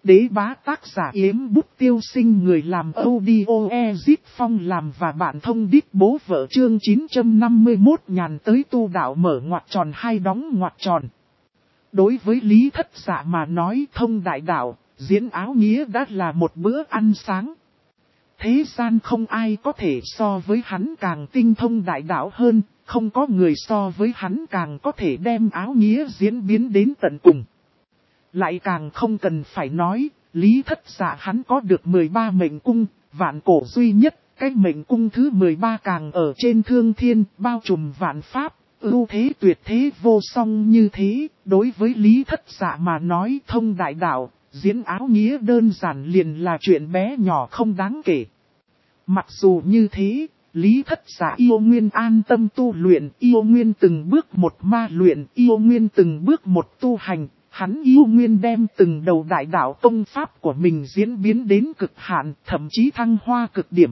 Đế bá tác giả Yếm Bút Tiêu Sinh, người làm audio Ezip Phong làm và bạn thông đít bố vợ. Chương 951 nhàn tới tu đạo mở ngoặc tròn hai đóng ngoặc tròn. Đối với Lý Thất Dạ mà nói, thông đại đạo, diễn áo nghĩa đã là một bữa ăn sáng. Thế gian không ai có thể so với hắn càng tinh thông đại đạo hơn, không có người so với hắn càng có thể đem áo nghĩa diễn biến đến tận cùng. Lại càng không cần phải nói, Lý Thất Dạ hắn có được 13 mệnh cung, vạn cổ duy nhất, cái mệnh cung thứ 13 càng ở trên thương thiên, bao trùm vạn pháp, ưu thế tuyệt thế vô song như thế. Đối với Lý Thất Dạ mà nói, thông đại đạo, diễn áo nghĩa đơn giản liền là chuyện bé nhỏ không đáng kể. Mặc dù như thế, Lý Thất Dạ yêu nguyên an tâm tu luyện, yêu nguyên từng bước một ma luyện, yêu nguyên từng bước một tu hành. Hắn yêu nguyên đem từng đầu đại đạo công pháp của mình diễn biến đến cực hạn, thậm chí thăng hoa cực điểm.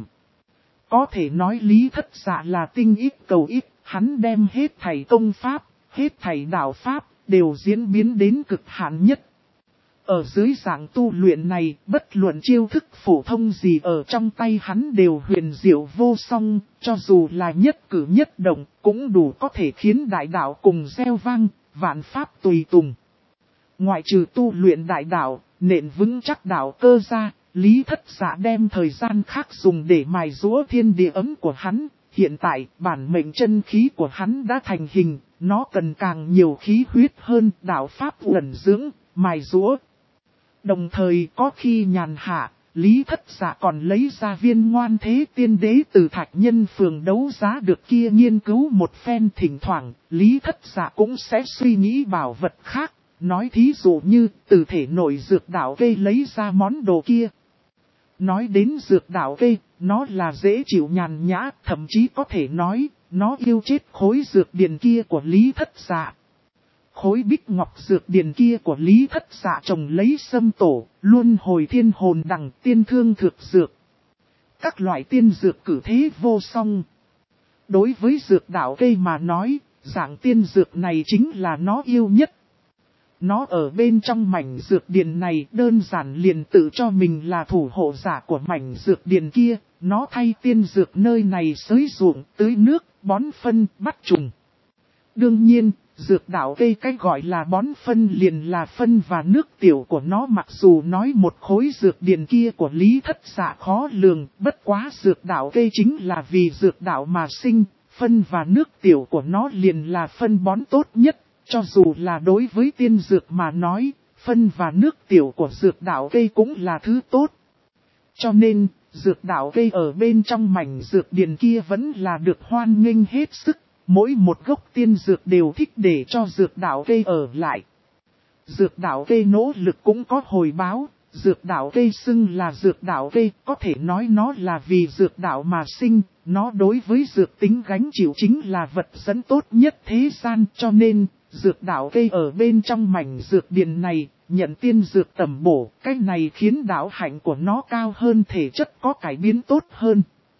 Có thể nói Lý Thất Dạ là tinh ít cầu ít, hắn đem hết thảy công pháp, hết thảy đạo pháp, đều diễn biến đến cực hạn nhất. Ở dưới dạng tu luyện này, bất luận chiêu thức phổ thông gì ở trong tay hắn đều huyền diệu vô song, cho dù là nhất cử nhất động, cũng đủ có thể khiến đại đạo cùng reo vang, vạn pháp tùy tùng. Ngoại trừ tu luyện đại đạo, nền vững chắc đạo cơ ra, Lý Thất Dạ đem thời gian khác dùng để mài giũa thiên địa ấm của hắn. Hiện tại, bản mệnh chân khí của hắn đã thành hình, nó cần càng nhiều khí huyết hơn, đạo pháp ẩn dưỡng, mài giũa. Đồng thời có khi nhàn hạ, Lý Thất Dạ còn lấy ra viên Ngoan Thế Tiên Đế từ Thạch Nhân phường đấu giá được kia nghiên cứu một phen. Thỉnh thoảng, Lý Thất Dạ cũng sẽ suy nghĩ bảo vật khác. Nói thí dụ như, từ thể nội dược đạo cây lấy ra món đồ kia. Nói đến dược đạo cây, nó là dễ chịu nhàn nhã, thậm chí có thể nói, nó yêu chết khối dược điền kia của Lý Thất Dạ. Khối bích ngọc dược điền kia của Lý Thất Dạ trồng lấy sâm tổ, luôn hồi thiên hồn đằng, tiên thương thực dược. Các loại tiên dược cử thế vô song. Đối với dược đạo cây mà nói, dạng tiên dược này chính là nó yêu nhất. Nó ở bên trong mảnh dược điền này đơn giản liền tự cho mình là thủ hộ giả của mảnh dược điền kia. Nó thay tiên dược nơi này xới ruộng, tưới nước, bón phân, bắt trùng. Đương nhiên, dược đạo cây cái gọi là bón phân liền là phân và nước tiểu của nó. Mặc dù nói một khối dược điền kia của Lý Thất Dạ khó lường, bất quá dược đạo cây chính là vì dược đạo mà sinh, phân và nước tiểu của nó liền là phân bón tốt nhất. Cho dù là đối với tiên dược mà nói, phân và nước tiểu của dược đạo cây cũng là thứ tốt. Cho nên, dược đạo cây ở bên trong mảnh dược điền kia vẫn là được hoan nghênh hết sức. Mỗi một gốc tiên dược đều thích để cho dược đạo cây ở lại. Dược đạo cây nỗ lực cũng có hồi báo. Dược đạo cây xưng là dược đạo cây, có thể nói nó là vì dược đạo mà sinh. Nó đối với dược tính gánh chịu chính là vật dẫn tốt nhất thế gian, cho nên dược đạo cây ở bên trong mảnh dược điền này, nhận tiên dược tẩm bổ, cái này khiến đạo hạnh của nó cao hơn, thể chất có cải biến tốt hơn.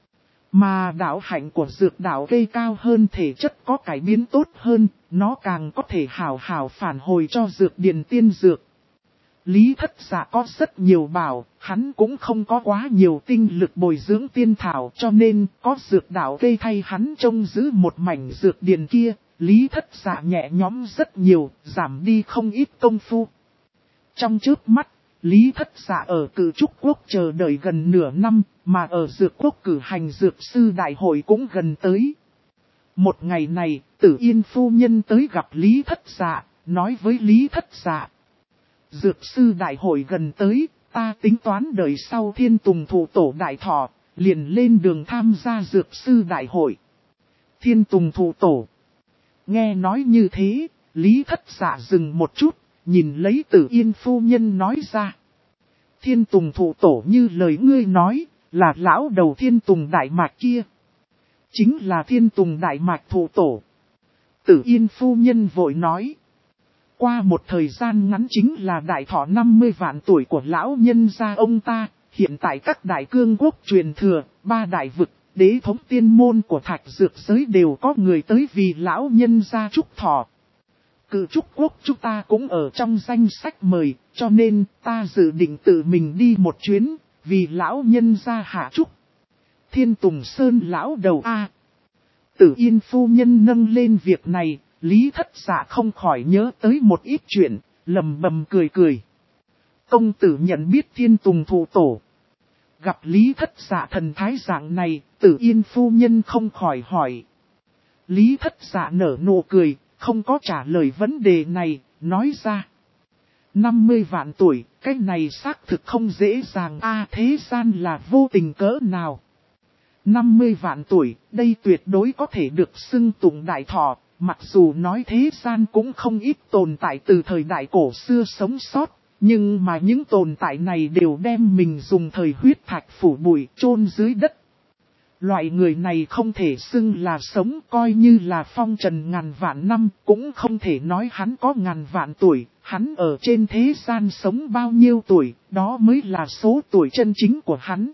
Mà đạo hạnh của dược đạo cây cao hơn, thể chất có cải biến tốt hơn, nó càng có thể hào hào phản hồi cho dược điền tiên dược. Lý Thất Dạ có rất nhiều bảo, hắn cũng không có quá nhiều tinh lực bồi dưỡng tiên thảo, cho nên có dược đạo cây thay hắn trông giữ một mảnh dược điền kia. Lý Thất Dạ nhẹ nhõm rất nhiều, giảm đi không ít công phu. Trong chớp mắt, Lý Thất Dạ ở Cự Trúc Quốc chờ đợi gần nửa năm, mà ở Dược Quốc cử hành Dược Sư Đại hội cũng gần tới. Một ngày này, Tử Yên phu nhân tới gặp Lý Thất Dạ, nói với Lý Thất Dạ: Dược Sư Đại hội gần tới, ta tính toán đời sau Thiên Tùng Thụ Tổ đại thọ, liền lên đường tham gia Dược Sư Đại hội. Thiên Tùng Thụ Tổ. Nghe nói như thế, Lý Thất Dạ dừng một chút, nhìn lấy Tử Yên phu nhân nói ra: Thiên Tùng Thụ Tổ như lời ngươi nói, là lão đầu Thiên Tùng Đại Mạch kia. Chính là Thiên Tùng Đại Mạch Thụ Tổ. Tử Yên phu nhân vội nói: qua một thời gian ngắn chính là đại thọ 50 vạn tuổi của lão nhân gia ông ta. Hiện tại các đại cương quốc truyền thừa, 3 đại vực, đế thống tiên môn của Thạch Dược giới đều có người tới vì lão nhân gia chúc thọ. Cự trúc quốc chúng ta cũng ở trong danh sách mời, cho nên ta dự định tự mình đi một chuyến, vì lão nhân gia hạ trúc. Thiên Tùng Sơn lão đầu A. Tử Yên phu nhân nâng lên việc này, Lý Thất Dạ không khỏi nhớ tới một ít chuyện, lầm bầm cười cười. Công tử nhận biết Thiên Tùng thụ tổ. Gặp Lý Thất Dạ thần thái dạng này, Tử Yên phu nhân không khỏi hỏi. Lý Thất Dạ nở nụ cười, không có trả lời vấn đề này, nói ra. 50 vạn tuổi, cái này xác thực không dễ dàng thế gian là vô tình cỡ nào. 50 vạn tuổi, đây tuyệt đối có thể được xưng tụng đại thọ, mặc dù nói thế gian cũng không ít tồn tại từ thời đại cổ xưa sống sót, nhưng mà những tồn tại này đều đem mình dùng thời huyết thạch phủ bụi chôn dưới đất. Loại người này không thể xưng là sống, coi như là phong trần ngàn vạn năm, cũng không thể nói hắn có ngàn vạn tuổi, hắn ở trên thế gian sống bao nhiêu tuổi, đó mới là số tuổi chân chính của hắn.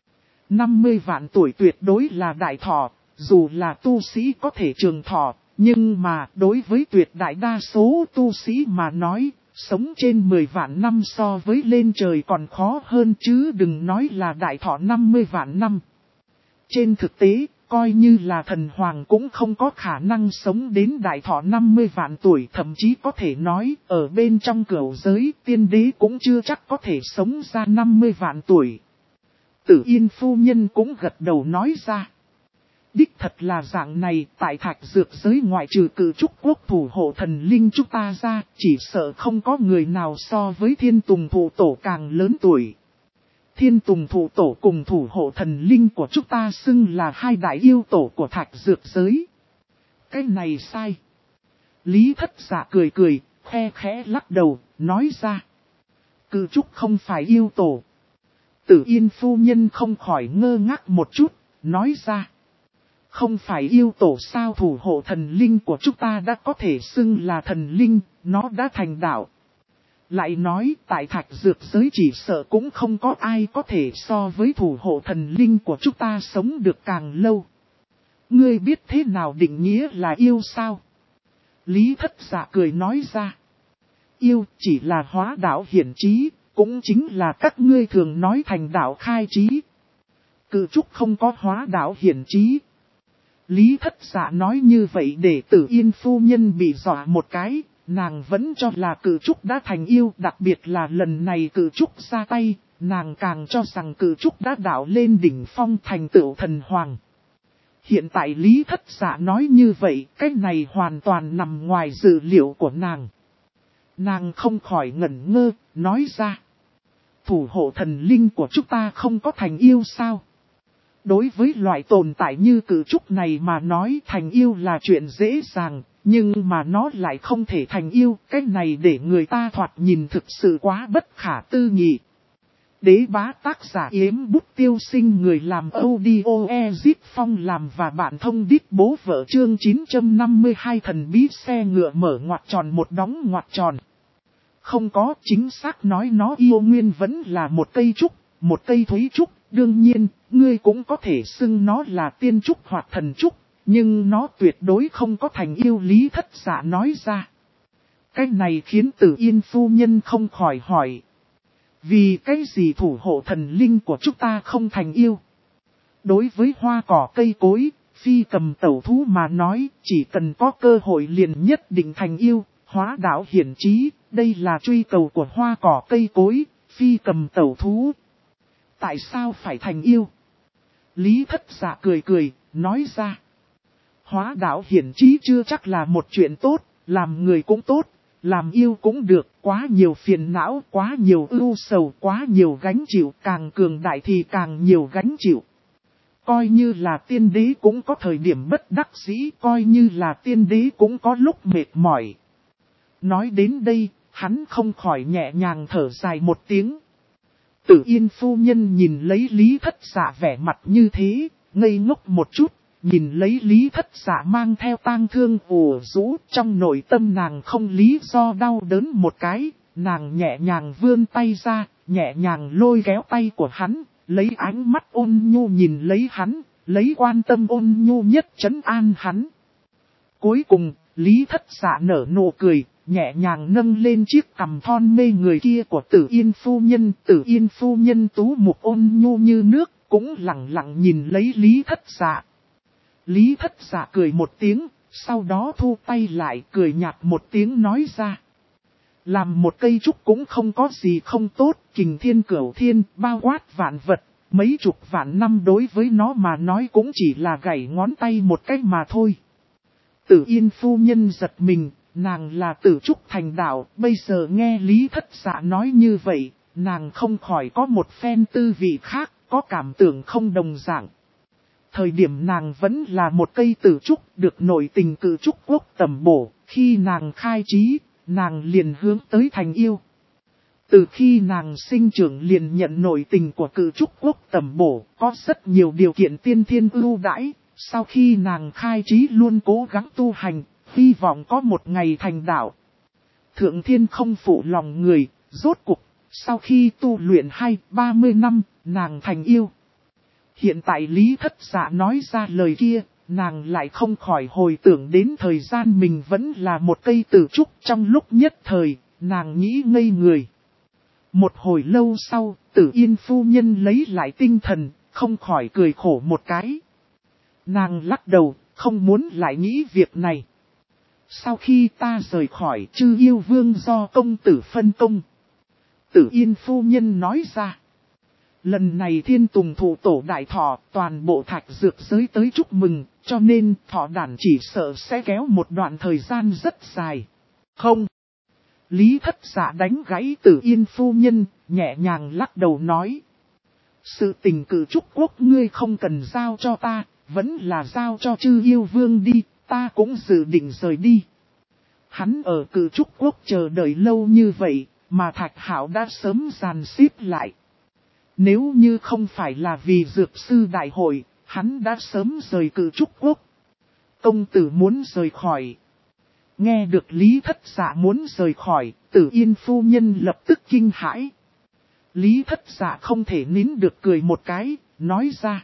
50 vạn tuổi tuyệt đối là đại thọ, dù là tu sĩ có thể trường thọ, nhưng mà đối với tuyệt đại đa số tu sĩ mà nói, sống trên 10 vạn năm so với lên trời còn khó hơn chứ đừng nói là đại thọ 50 vạn năm. Trên thực tế, coi như là thần hoàng cũng không có khả năng sống đến đại thọ 50 vạn tuổi, thậm chí có thể nói ở bên trong cửu giới tiên đế cũng chưa chắc có thể sống ra 50 vạn tuổi. Tử Yên phu nhân cũng gật đầu nói ra. Đích thật là dạng này, tại thạch dược giới ngoại trừ Cự trúc quốc thủ hộ thần linh chúng ta ra, chỉ sợ không có người nào so với Thiên Tùng thụ tổ càng lớn tuổi. Thiên Tùng thụ tổ cùng thủ hộ thần linh của chúng ta xưng là hai đại yêu tổ của thạch dược giới. Cái này sai. Lý Thất Dạ cười cười, khe khẽ lắc đầu, nói ra. Cự trúc không phải yêu tổ. Tử Yên phu nhân không khỏi ngơ ngác một chút, nói ra. Không phải yêu tổ sao, thủ hộ thần linh của chúng ta đã có thể xưng là thần linh, nó đã thành đạo. Lại nói tại thạch dược giới chỉ sợ cũng không có ai có thể so với thủ hộ thần linh của chúng ta sống được càng lâu. Ngươi biết thế nào định nghĩa là yêu sao? Lý Thất Dạ cười nói ra. Yêu chỉ là hóa đạo hiển trí, cũng chính là các ngươi thường nói thành đạo khai trí. Cự trúc không có hóa đạo hiển trí. Lý Thất Dạ nói như vậy để Tử Yên phu nhân bị dọa một cái, nàng vẫn cho là Cự trúc đã thành yêu, đặc biệt là lần này Cự trúc ra tay, nàng càng cho rằng Cự trúc đã đạo lên đỉnh phong thành tựu thần hoàng. Hiện tại Lý Thất Dạ nói như vậy, cái này hoàn toàn nằm ngoài dự liệu của nàng. Nàng không khỏi ngẩn ngơ, nói ra. Thủ hộ thần linh của chúng ta không có thành yêu sao? Đối với loại tồn tại như Cự trúc này mà nói thành yêu là chuyện dễ dàng, nhưng mà nó lại không thể thành yêu, cái này để người ta thoạt nhìn thực sự quá bất khả tư nghị. Đế bá tác giả Yếm Bút Tiêu Sinh, người làm audio Ezip Phong làm và bạn thông đít bố vợ chương 952 thần bí xe ngựa mở ngoặc tròn một đóng ngoặc tròn. Không có, chính xác nói nó yêu nguyên vẫn là một cây trúc, một cây thúy trúc, đương nhiên, ngươi cũng có thể xưng nó là tiên trúc hoặc thần trúc, nhưng nó tuyệt đối không có thành yêu. Lý Thất Dạ nói ra. Cái này khiến Tử Yên phu nhân không khỏi hỏi. Vì cái gì thủ hộ thần linh của chúng ta không thành yêu? Đối với hoa cỏ cây cối, phi cầm tẩu thú mà nói, chỉ cần có cơ hội liền nhất định thành yêu, hóa đạo hiển trí, đây là truy cầu của hoa cỏ cây cối, phi cầm tẩu thú. Tại sao phải thành yêu? Lý Thất Dạ cười cười, nói ra. Hóa đạo hiển trí chưa chắc là một chuyện tốt, làm người cũng tốt, làm yêu cũng được, quá nhiều phiền não, quá nhiều ưu sầu, quá nhiều gánh chịu, càng cường đại thì càng nhiều gánh chịu. Coi như là tiên đế cũng có thời điểm bất đắc dĩ, coi như là tiên đế cũng có lúc mệt mỏi. Nói đến đây, hắn không khỏi nhẹ nhàng thở dài một tiếng. Tử Yên phu nhân nhìn lấy Lý Thất Dạ vẻ mặt như thế, ngây ngốc một chút, nhìn lấy Lý Thất Dạ mang theo tang thương ùa rũ, trong nội tâm nàng không lý do đau đớn một cái, nàng nhẹ nhàng vươn tay ra, nhẹ nhàng lôi kéo tay của hắn, lấy ánh mắt ôn nhu nhìn lấy hắn, lấy quan tâm ôn nhu nhất trấn an hắn. Cuối cùng, Lý Thất Dạ nở nụ cười, nhẹ nhàng nâng lên chiếc cằm thon mê người kia của Tử Yên phu nhân. Tử Yên phu nhân tú mục ôn nhu như nước, cũng lặng lặng nhìn lấy Lý Thất Dạ. Lý Thất Dạ cười một tiếng, sau đó thu tay lại cười nhạt một tiếng nói ra. Làm một cây trúc cũng không có gì không tốt, kình thiên cửu thiên, bao quát vạn vật, mấy chục vạn năm đối với nó mà nói cũng chỉ là gảy ngón tay một cách mà thôi. Tử Yên phu nhân giật mình, nàng là tử trúc thành đạo, bây giờ nghe Lý Thất Dạ nói như vậy, nàng không khỏi có một phen tư vị khác, có cảm tưởng không đồng dạng. Thời điểm nàng vẫn là một cây tử trúc, được nổi tình cử trúc quốc tầm bổ, khi nàng khai trí, nàng liền hướng tới thành yêu. Từ khi nàng sinh trưởng liền nhận nổi tình của cử trúc quốc tầm bổ, có rất nhiều điều kiện tiên thiên ưu đãi, sau khi nàng khai trí luôn cố gắng tu hành, hy vọng có một ngày thành đạo. Thượng thiên không phụ lòng người, rốt cuộc, sau khi tu luyện 20-30 năm, nàng thành yêu. Hiện tại Lý Thất Dạ nói ra lời kia, nàng lại không khỏi hồi tưởng đến thời gian mình vẫn là một cây tử trúc. Trong lúc nhất thời, nàng nghĩ ngây người. Một hồi lâu sau, Tử Yên phu nhân lấy lại tinh thần, không khỏi cười khổ một cái. Nàng lắc đầu, không muốn lại nghĩ việc này. Sau khi ta rời khỏi Chư Yêu Vương do công tử phân công. Tử Yên phu nhân nói ra. Lần này Thiên Tùng thủ tổ đại thọ, toàn bộ thạch dược giới tới chúc mừng, cho nên thọ đản chỉ sợ sẽ kéo một đoạn thời gian rất dài. Không. Lý Thất Dạ đánh gãy Tử Yên phu nhân, nhẹ nhàng lắc đầu nói. Sự tình cử trúc quốc ngươi không cần giao cho ta, vẫn là giao cho Chư Yêu Vương đi, ta cũng dự định rời đi. Hắn ở cử trúc quốc chờ đợi lâu như vậy, mà Thạch Hạo đã sớm dàn xếp lại. Nếu như không phải là vì dược sư đại hội, hắn đã sớm rời cử trúc quốc. Công tử muốn rời khỏi. Nghe được Lý Thất Dạ muốn rời khỏi, Tử Yên phu nhân lập tức kinh hãi. Lý Thất Dạ không thể nín được cười một cái, nói ra.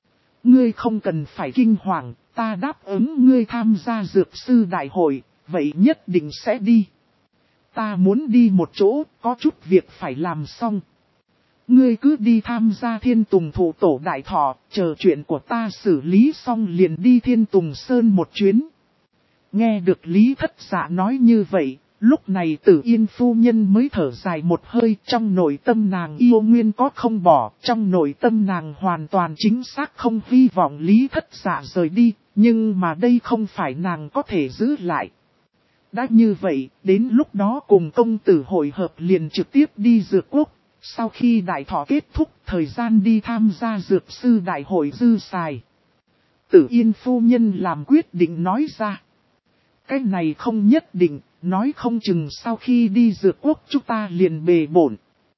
Ngươi không cần phải kinh hoàng, ta đáp ứng ngươi tham gia dược sư đại hội, vậy nhất định sẽ đi. Ta muốn đi một chỗ, có chút việc phải làm xong. Ngươi cứ đi tham gia Thiên Tùng thủ tổ đại thọ, chờ chuyện của ta xử lý xong liền đi Thiên Tùng Sơn một chuyến. Nghe được Lý Thất Dạ nói như vậy, lúc này Tử Yên phu nhân mới thở dài một hơi. Trong nội tâm nàng yêu nguyên có không bỏ, trong nội tâm nàng hoàn toàn chính xác không hy vọng Lý Thất Dạ rời đi, nhưng mà đây không phải nàng có thể giữ lại. Đã như vậy, đến lúc đó cùng công tử hội hợp liền trực tiếp đi dược quốc. Sau khi đại thọ kết thúc, thời gian đi tham gia dược sư đại hội dư xài. Tử Yên phu nhân làm quyết định nói ra. Cái này không nhất định, nói không chừng sau khi đi dược quốc chúng ta liền bề bổn.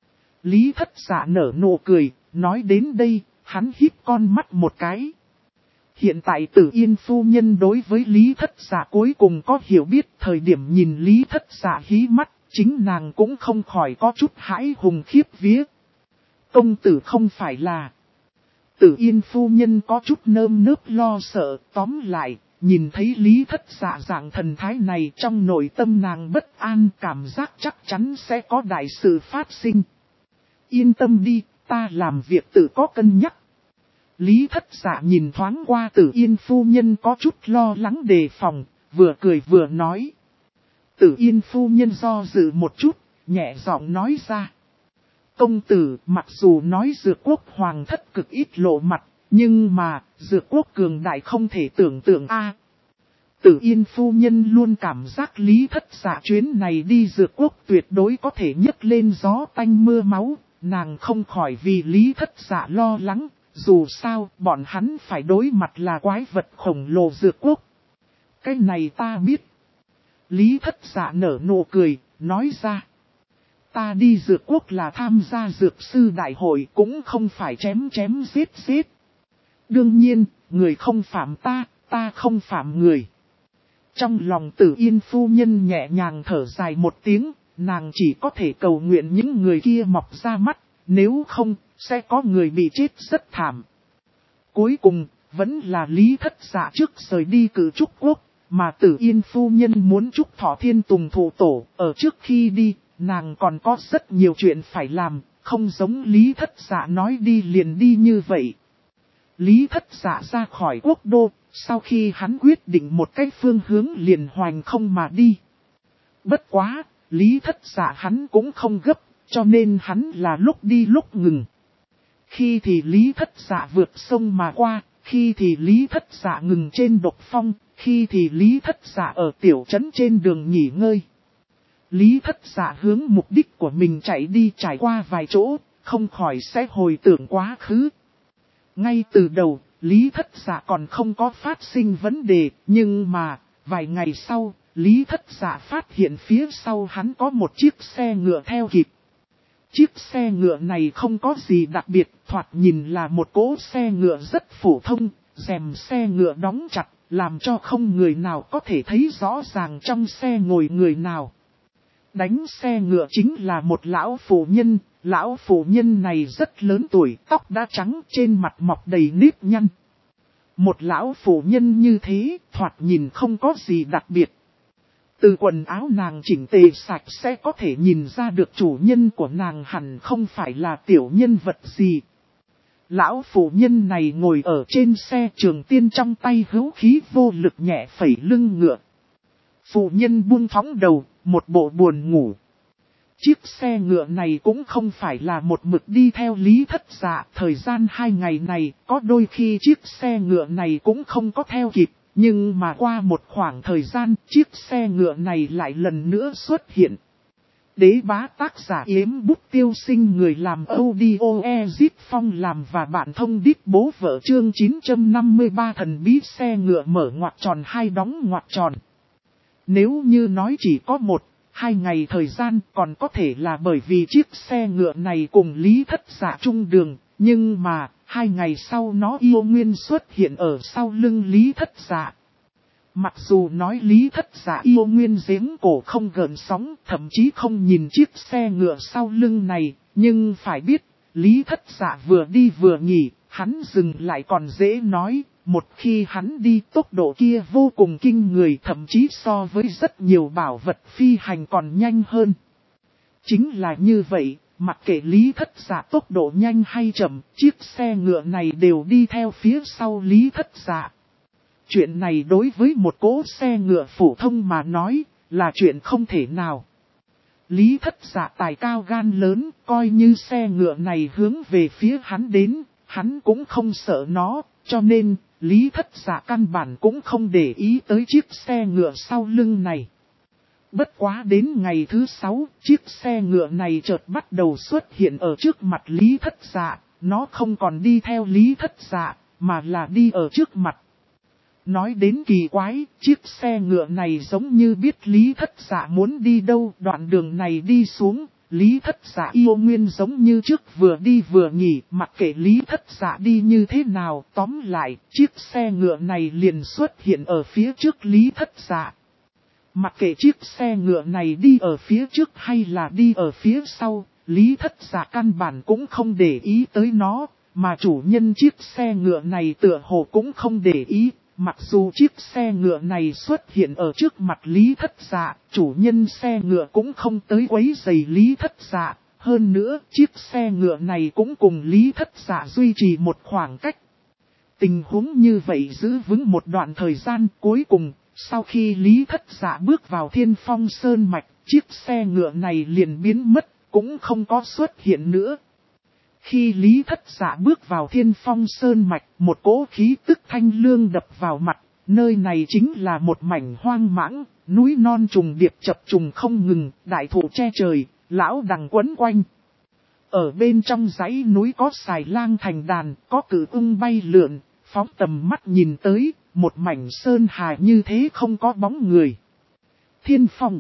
Lý Thất Dạ nở nụ cười, nói đến đây, hắn híp con mắt một cái. Hiện tại Tử Yên phu nhân đối với Lý Thất Dạ cuối cùng có hiểu biết, thời điểm nhìn Lý Thất Dạ hí mắt, chính nàng cũng không khỏi có chút hãi hùng khiếp vía. Công tử không phải là. Tử Yên phu nhân có chút nơm nớp lo sợ, tóm lại, nhìn thấy Lý Thất Dạ dạng thần thái này trong nội tâm nàng bất an, cảm giác chắc chắn sẽ có đại sự phát sinh. Yên tâm đi, ta làm việc tự có cân nhắc. Lý Thất Dạ nhìn thoáng qua Tử Yên phu nhân có chút lo lắng đề phòng, vừa cười vừa nói. Tử Yên phu nhân do dự một chút, nhẹ giọng nói ra. Công tử, mặc dù nói dược quốc hoàng thất cực ít lộ mặt, nhưng mà, dược quốc cường đại không thể tưởng tượng a. Tử Yên phu nhân luôn cảm giác Lý Thất Dạ chuyến này đi dược quốc tuyệt đối có thể nhấc lên gió tanh mưa máu, nàng không khỏi vì Lý Thất Dạ lo lắng, dù sao bọn hắn phải đối mặt là quái vật khổng lồ dược quốc. Cái này ta biết. Lý Thất Dạ nở nụ cười, nói ra. Ta đi dược quốc là tham gia dược sư đại hội cũng không phải chém giết. Đương nhiên, người không phạm ta, ta không phạm người. Trong lòng Tử Yên phu nhân nhẹ nhàng thở dài một tiếng, nàng chỉ có thể cầu nguyện những người kia mọc ra mắt, nếu không, sẽ có người bị chết rất thảm. Cuối cùng, vẫn là Lý Thất Dạ trước rời đi cử trúc quốc, mà Tử Yên phu nhân muốn chúc thọ Thiên Tùng thụ tổ, ở trước khi đi, nàng còn có rất nhiều chuyện phải làm, không giống Lý Thất Dạ nói đi liền đi như vậy. Lý Thất Dạ ra khỏi quốc đô, sau khi hắn quyết định một cái phương hướng liền hoành không mà đi. Bất quá, Lý Thất Dạ hắn cũng không gấp, cho nên hắn là lúc đi lúc ngừng. Khi thì Lý Thất Dạ vượt sông mà qua, khi thì Lý Thất Dạ ngừng trên độc phong, khi thì Lý Thất Dạ ở tiểu trấn trên đường nghỉ ngơi. Lý Thất Dạ hướng mục đích của mình chạy đi, trải qua vài chỗ, không khỏi sẽ hồi tưởng quá khứ. Ngay từ đầu, Lý Thất Dạ còn không có phát sinh vấn đề, nhưng mà, vài ngày sau, Lý Thất Dạ phát hiện phía sau hắn có một chiếc xe ngựa theo kịp. Chiếc xe ngựa này không có gì đặc biệt, thoạt nhìn là một cỗ xe ngựa rất phổ thông, rèm xe ngựa đóng chặt, làm cho không người nào có thể thấy rõ ràng trong xe ngồi người nào. Đánh xe ngựa chính là một lão phụ nhân này rất lớn tuổi, tóc đã trắng, trên mặt mọc đầy nếp nhăn. Một lão phụ nhân như thế, thoạt nhìn không có gì đặc biệt. Từ quần áo nàng chỉnh tề sạch sẽ có thể nhìn ra được chủ nhân của nàng hẳn không phải là tiểu nhân vật gì. Lão phụ nhân này ngồi ở trên xe Trường Tiên, trong tay hữu khí vô lực nhẹ phẩy lưng ngựa. Phụ nhân buông phóng đầu, một bộ buồn ngủ. Chiếc xe ngựa này cũng không phải là một mực đi theo Lý Thất Dạ. Thời gian 2 ngày này, có đôi khi chiếc xe ngựa này cũng không có theo kịp. Nhưng mà qua một khoảng thời gian, chiếc xe ngựa này lại lần nữa xuất hiện. Đế bá tác giả Yếm Bút Tiêu Sinh, người làm audio Ezit Phong làm và bạn thông đít bố vợ, chương 953 thần bí xe ngựa mở ngoặc tròn hai đóng ngoặc tròn. Nếu như nói chỉ có 1-2 ngày thời gian, còn có thể là bởi vì chiếc xe ngựa này cùng Lý Thất Dạ chung đường, nhưng mà 2 ngày sau nó yêu nguyên xuất hiện ở sau lưng Lý Thất Dạ. Mặc dù nói Lý Thất Dạ yêu nguyên giếng cổ không gợn sóng, thậm chí không nhìn chiếc xe ngựa sau lưng này, nhưng phải biết, Lý Thất Dạ vừa đi vừa nghỉ, hắn dừng lại còn dễ nói, một khi hắn đi tốc độ kia vô cùng kinh người, thậm chí so với rất nhiều bảo vật phi hành còn nhanh hơn. Chính là như vậy, mặc kệ Lý Thất Dạ tốc độ nhanh hay chậm, chiếc xe ngựa này đều đi theo phía sau Lý Thất Dạ. Chuyện này đối với một cỗ xe ngựa phổ thông mà nói, là chuyện không thể nào. Lý Thất Dạ tài cao gan lớn, coi như xe ngựa này hướng về phía hắn đến, hắn cũng không sợ nó, cho nên, Lý Thất Dạ căn bản cũng không để ý tới chiếc xe ngựa sau lưng này. Bất quá đến ngày thứ 6, chiếc xe ngựa này chợt bắt đầu xuất hiện ở trước mặt Lý Thất Dạ, nó không còn đi theo Lý Thất Dạ, mà là đi ở trước mặt. Nói đến kỳ quái, chiếc xe ngựa này giống như biết Lý Thất Dạ muốn đi đâu, đoạn đường này đi xuống, Lý Thất Dạ yêu nguyên giống như trước vừa đi vừa nghỉ, mặc kệ Lý Thất Dạ đi như thế nào, tóm lại, chiếc xe ngựa này liền xuất hiện ở phía trước Lý Thất Dạ. Mặc kệ chiếc xe ngựa này đi ở phía trước hay là đi ở phía sau, Lý Thất Dạ căn bản cũng không để ý tới nó, mà chủ nhân chiếc xe ngựa này tựa hồ cũng không để ý. Mặc dù chiếc xe ngựa này xuất hiện ở trước mặt Lý Thất Dạ, chủ nhân xe ngựa cũng không tới quấy rầy Lý Thất Dạ. Hơn nữa, chiếc xe ngựa này cũng cùng Lý Thất Dạ duy trì một khoảng cách. Tình huống như vậy giữ vững một đoạn thời gian, cuối cùng, sau khi Lý Thất Dạ bước vào Thiên Phong Sơn Mạch, chiếc xe ngựa này liền biến mất, cũng không có xuất hiện nữa. Khi Lý Thất Dạ bước vào Thiên Phong Sơn Mạch, một cỗ khí tức thanh lương đập vào mặt, nơi này chính là một mảnh hoang mãng, núi non trùng điệp chập trùng không ngừng, đại thụ che trời, lão đằng quấn quanh. Ở bên trong dãy núi có xài lang thành đàn, có cử ưng bay lượn, phóng tầm mắt nhìn tới, một mảnh sơn hà như thế không có bóng người. Thiên Phong.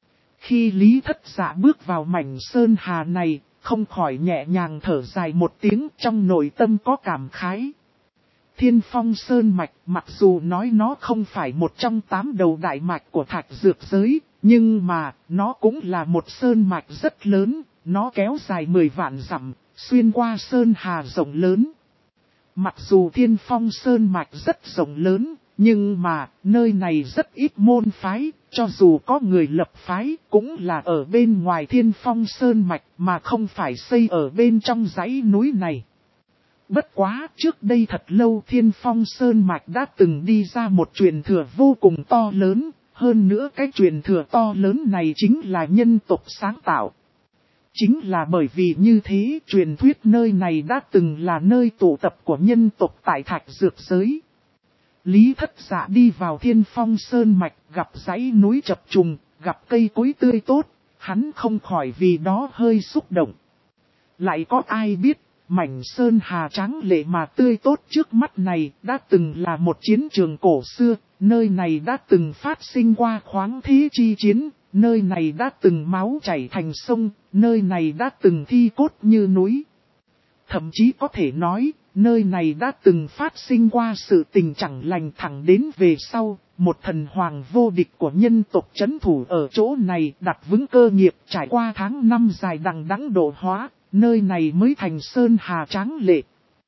Khi Lý Thất Dạ bước vào mảnh sơn hà này, không khỏi nhẹ nhàng thở dài một tiếng, trong nội tâm có cảm khái. Thiên Phong Sơn Mạch, mặc dù nói nó không phải một trong 8 đầu đại mạch của thạch dược giới, nhưng mà, nó cũng là một sơn mạch rất lớn, nó kéo dài 10 vạn dặm, xuyên qua sơn hà rộng lớn. Mặc dù Thiên Phong Sơn Mạch rất rộng lớn, Nhưng mà, nơi này rất ít môn phái, cho dù có người lập phái, cũng là ở bên ngoài Thiên Phong Sơn Mạch mà không phải xây ở bên trong dãy núi này. Bất quá, trước đây thật lâu Thiên Phong Sơn Mạch đã từng đi ra một truyền thừa vô cùng to lớn, hơn nữa cái truyền thừa to lớn này chính là nhân tộc sáng tạo. Chính là bởi vì như thế, truyền thuyết nơi này đã từng là nơi tụ tập của nhân tộc tại Thạch Dược Giới. Lý Thất Dạ đi vào Thiên Phong Sơn Mạch, gặp dãy núi chập trùng, gặp cây cối tươi tốt, hắn không khỏi vì đó hơi xúc động. Lại có ai biết, mảnh sơn hà tráng lệ mà tươi tốt trước mắt này đã từng là một chiến trường cổ xưa, nơi này đã từng phát sinh qua khoáng thế chi chiến, nơi này đã từng máu chảy thành sông, nơi này đã từng thi cốt như núi. Thậm chí có thể nói, nơi này đã từng phát sinh qua sự tình chẳng lành thẳng đến về sau, một thần hoàng vô địch của nhân tộc trấn thủ ở chỗ này đặt vững cơ nghiệp trải qua tháng năm dài đằng đẵng độ hóa, nơi này mới thành sơn hà tráng lệ.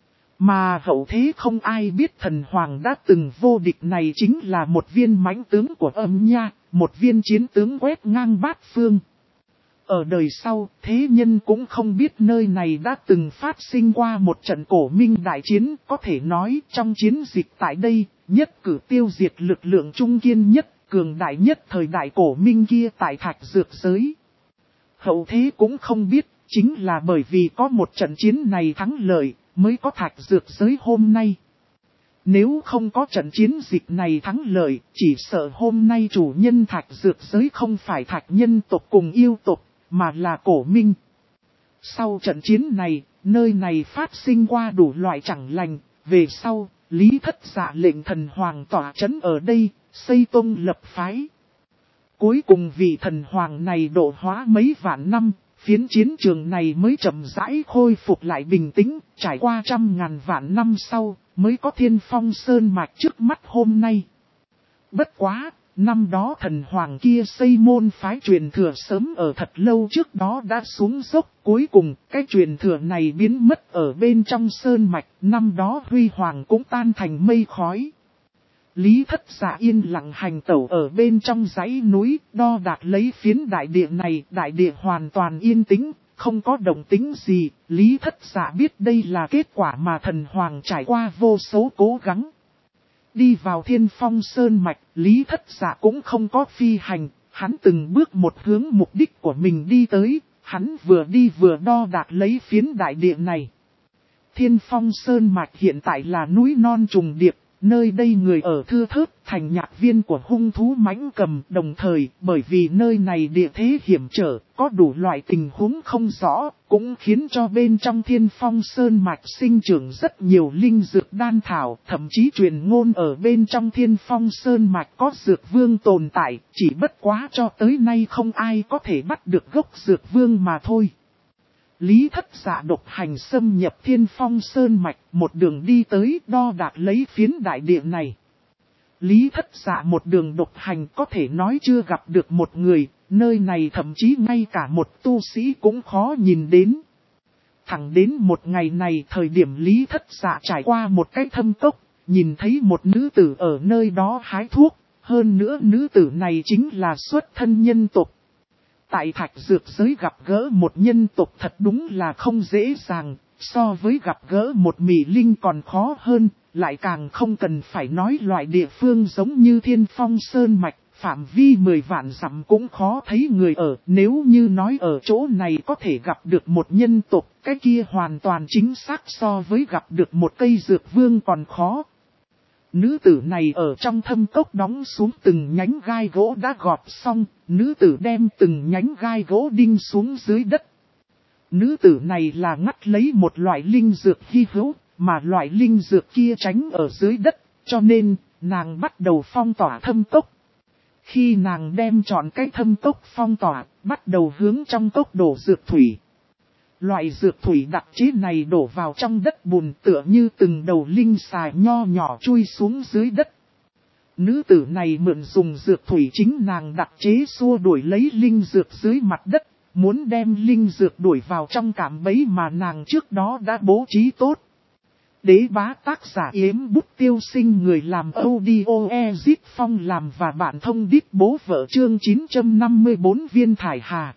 Mà hậu thế không ai biết thần hoàng đã từng vô địch này chính là một viên mãnh tướng của Âm Nha, một viên chiến tướng quét ngang bát phương. Ở đời sau, thế nhân cũng không biết nơi này đã từng phát sinh qua một trận cổ minh đại chiến, có thể nói trong chiến dịch tại đây, nhất cử tiêu diệt lực lượng trung kiên nhất, cường đại nhất thời đại cổ minh kia tại Thạch Dược Giới. Hậu thế cũng không biết, chính là bởi vì có một trận chiến này thắng lợi, mới có Thạch Dược Giới hôm nay. Nếu không có trận chiến dịch này thắng lợi, chỉ sợ hôm nay chủ nhân Thạch Dược Giới không phải Thạch nhân tộc cùng yêu tộc, mà là cổ minh. Sau trận chiến này, nơi này phát sinh qua đủ loại chẳng lành, về sau, Lý Thất Dạ lệnh thần hoàng tỏa trấn ở đây, xây tông lập phái. Cuối cùng vị thần hoàng này độ hóa mấy vạn năm, phiến chiến trường này mới chậm rãi khôi phục lại bình tĩnh, trải qua trăm ngàn vạn năm sau, mới có Thiên Phong Sơn Mạch trước mắt hôm nay. Bất quá, năm đó thần hoàng kia xây môn phái truyền thừa sớm ở thật lâu trước đó đã xuống dốc, cuối cùng cái truyền thừa này biến mất ở bên trong sơn mạch, năm đó huy hoàng cũng tan thành mây khói. Lý Thất Dạ yên lặng hành tẩu ở bên trong dãy núi, đo đạc lấy phiến đại địa này, đại địa hoàn toàn yên tĩnh, không có động tĩnh gì, Lý Thất Dạ biết đây là kết quả mà thần hoàng trải qua vô số cố gắng. Đi vào Thiên Phong Sơn Mạch, Lý Thất Dạ cũng không có phi hành, hắn từng bước một hướng mục đích của mình đi tới, hắn vừa đi vừa đo đạc lấy phiến đại địa này. Thiên Phong Sơn Mạch hiện tại là núi non trùng điệp, nơi đây người ở thưa thớt, thành nhạc viên của hung thú mãnh cầm, đồng thời bởi vì nơi này địa thế hiểm trở, có đủ loại tình huống không rõ, cũng khiến cho bên trong Thiên Phong Sơn Mạch sinh trưởng rất nhiều linh dược đan thảo, thậm chí truyền ngôn ở bên trong Thiên Phong Sơn Mạch có dược vương tồn tại, chỉ bất quá cho tới nay không ai có thể bắt được gốc dược vương mà thôi. Lý Thất Dạ độc hành xâm nhập Thiên Phong Sơn Mạch, một đường đi tới đo đạc lấy phiến đại địa này. Lý Thất Dạ một đường độc hành có thể nói chưa gặp được một người, nơi này thậm chí ngay cả một tu sĩ cũng khó nhìn đến. Thẳng đến một ngày này thời điểm Lý Thất Dạ trải qua một cái thâm cốc, nhìn thấy một nữ tử ở nơi đó hái thuốc, hơn nữa nữ tử này chính là xuất thân nhân tộc. Tại Thạch Dược Giới gặp gỡ một nhân tộc thật đúng là không dễ dàng, so với gặp gỡ một mị linh còn khó hơn, lại càng không cần phải nói loại địa phương giống như Thiên Phong Sơn Mạch, phạm vi 10 vạn dặm cũng khó thấy người ở, nếu như nói ở chỗ này có thể gặp được một nhân tộc, cái kia hoàn toàn chính xác so với gặp được một cây dược vương còn khó. Nữ tử này ở trong thâm cốc đóng xuống từng nhánh gai gỗ đã gọt xong, nữ tử đem từng nhánh gai gỗ đinh xuống dưới đất. Nữ tử này là ngắt lấy một loại linh dược hy hữu, mà loại linh dược kia tránh ở dưới đất, cho nên, nàng bắt đầu phong tỏa thâm cốc. Khi nàng đem trọn cái thâm cốc phong tỏa, bắt đầu hướng trong cốc đổ dược thủy. Loại dược thủy đặc chế này đổ vào trong đất bùn tựa như từng đầu linh xà nho nhỏ chui xuống dưới đất. Nữ tử này mượn dùng dược thủy chính nàng đặc chế xua đuổi lấy linh dược dưới mặt đất, muốn đem linh dược đuổi vào trong cạm bẫy mà nàng trước đó đã bố trí tốt. Đế bá tác giả Yếm Bút Tiêu Sinh, người làm audio Ezit Phong làm và bạn thông đít bố vợ, chương 954 Viên Thải Hà.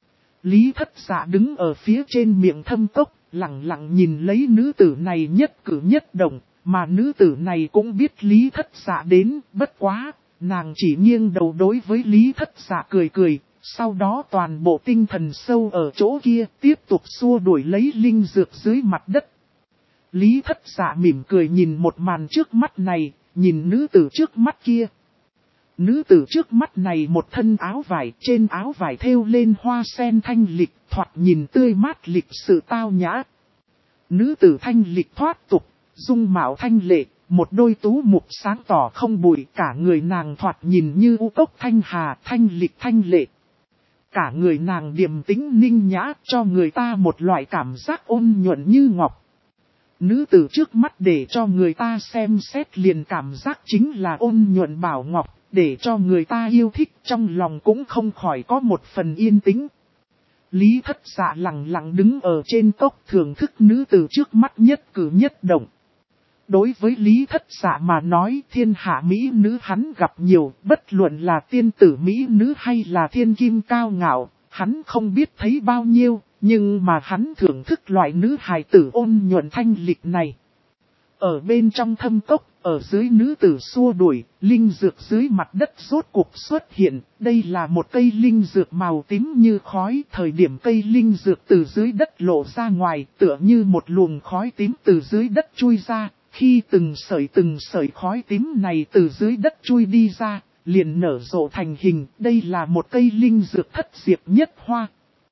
Lý Thất Dạ đứng ở phía trên miệng thâm cốc, lặng lặng nhìn lấy nữ tử này nhất cử nhất động, mà nữ tử này cũng biết Lý Thất Dạ đến, bất quá, nàng chỉ nghiêng đầu đối với Lý Thất Dạ cười cười, sau đó toàn bộ tinh thần sâu ở chỗ kia tiếp tục xua đuổi lấy linh dược dưới mặt đất. Lý Thất Dạ mỉm cười nhìn một màn trước mắt này, nhìn nữ tử trước mắt kia. Nữ tử trước mắt này một thân áo vải, trên áo vải thêu lên hoa sen thanh lịch, thoạt nhìn tươi mát lịch sự tao nhã. Nữ tử thanh lịch thoát tục, dung mạo thanh lệ, một đôi tú mục sáng tỏ không bụi, cả người nàng thoạt nhìn như u cốc thanh hà, thanh lịch thanh lệ. Cả người nàng điềm tĩnh ninh nhã, cho người ta một loại cảm giác ôn nhuận như ngọc. Nữ tử trước mắt để cho người ta xem xét liền cảm giác chính là ôn nhuận bảo ngọc, để cho người ta yêu thích, trong lòng cũng không khỏi có một phần yên tĩnh. Lý Thất Dạ lặng lặng đứng ở trên cốc thưởng thức nữ tử trước mắt nhất cử nhất động. Đối với Lý Thất Dạ mà nói, thiên hạ mỹ nữ hắn gặp nhiều, bất luận là tiên tử mỹ nữ hay là thiên kim cao ngạo, hắn không biết thấy bao nhiêu, nhưng mà hắn thưởng thức loại nữ hài tử ôn nhuận thanh lịch này. Ở bên trong thâm cốc, ở dưới nữ tử xua đuổi, linh dược dưới mặt đất rốt cuộc xuất hiện. Đây là một cây linh dược màu tím như khói. Thời điểm cây linh dược từ dưới đất lộ ra ngoài, tựa như một luồng khói tím từ dưới đất chui ra. Khi từng sợi khói tím này từ dưới đất chui đi ra, liền nở rộ thành hình. Đây là một cây linh dược thất diệp nhất hoa.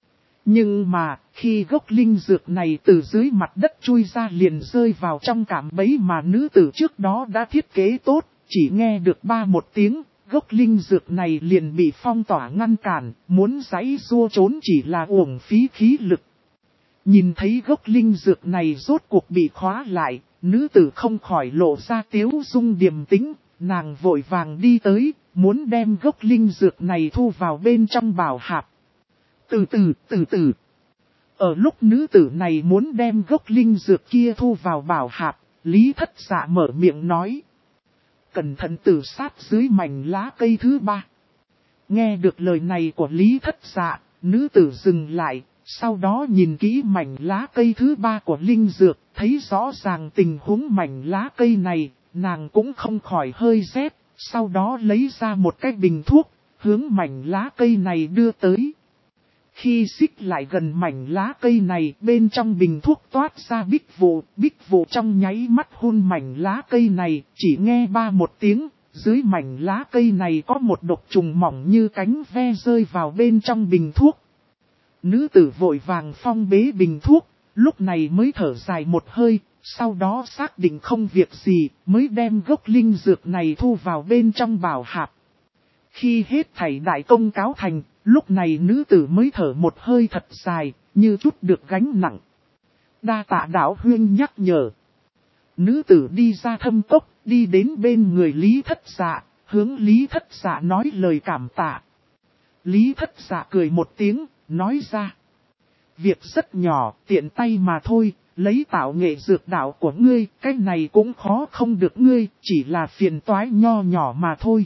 Nhưng mà, khi gốc linh dược này từ dưới mặt đất chui ra liền rơi vào trong cạm bẫy mà nữ tử trước đó đã thiết kế tốt, chỉ nghe được một tiếng, gốc linh dược này liền bị phong tỏa ngăn cản, muốn giãy giụa trốn chỉ là uổng phí khí lực. Nhìn thấy gốc linh dược này rốt cuộc bị khóa lại, nữ tử không khỏi lộ ra tiếu dung điềm tĩnh, nàng vội vàng đi tới, muốn đem gốc linh dược này thu vào bên trong bảo hạp. Từ từ. Ở lúc nữ tử này muốn đem gốc linh dược kia thu vào bảo hạp, Lý Thất Dạ mở miệng nói. Cẩn thận tử sát dưới mảnh lá cây thứ 3. Nghe được lời này của Lý Thất Dạ, nữ tử dừng lại, sau đó nhìn kỹ mảnh lá cây thứ 3 của linh dược, thấy rõ ràng tình huống mảnh lá cây này, nàng cũng không khỏi hơi rét, sau đó lấy ra một cái bình thuốc, hướng mảnh lá cây này đưa tới. Khi xích lại gần mảnh lá cây này, bên trong bình thuốc toát ra bích vụ trong nháy mắt hun mảnh lá cây này, chỉ nghe một tiếng, dưới mảnh lá cây này có một độc trùng mỏng như cánh ve rơi vào bên trong bình thuốc. Nữ tử vội vàng phong bế bình thuốc, lúc này mới thở dài một hơi, sau đó xác định không việc gì, mới đem gốc linh dược này thu vào bên trong bảo hạp. Khi hết thảy đại công cáo thành, lúc này nữ tử mới thở một hơi thật dài, như chút được gánh nặng. Đa tạ đạo huynh nhắc nhở. Nữ tử đi ra thâm cốc, đi đến bên người Lý Thất Dạ, hướng Lý Thất Dạ nói lời cảm tạ. Lý Thất Dạ cười một tiếng, nói ra. Việc rất nhỏ, tiện tay mà thôi, lấy tạo nghệ dược đạo của ngươi, cái này cũng khó không được ngươi, chỉ là phiền toái nho nhỏ mà thôi.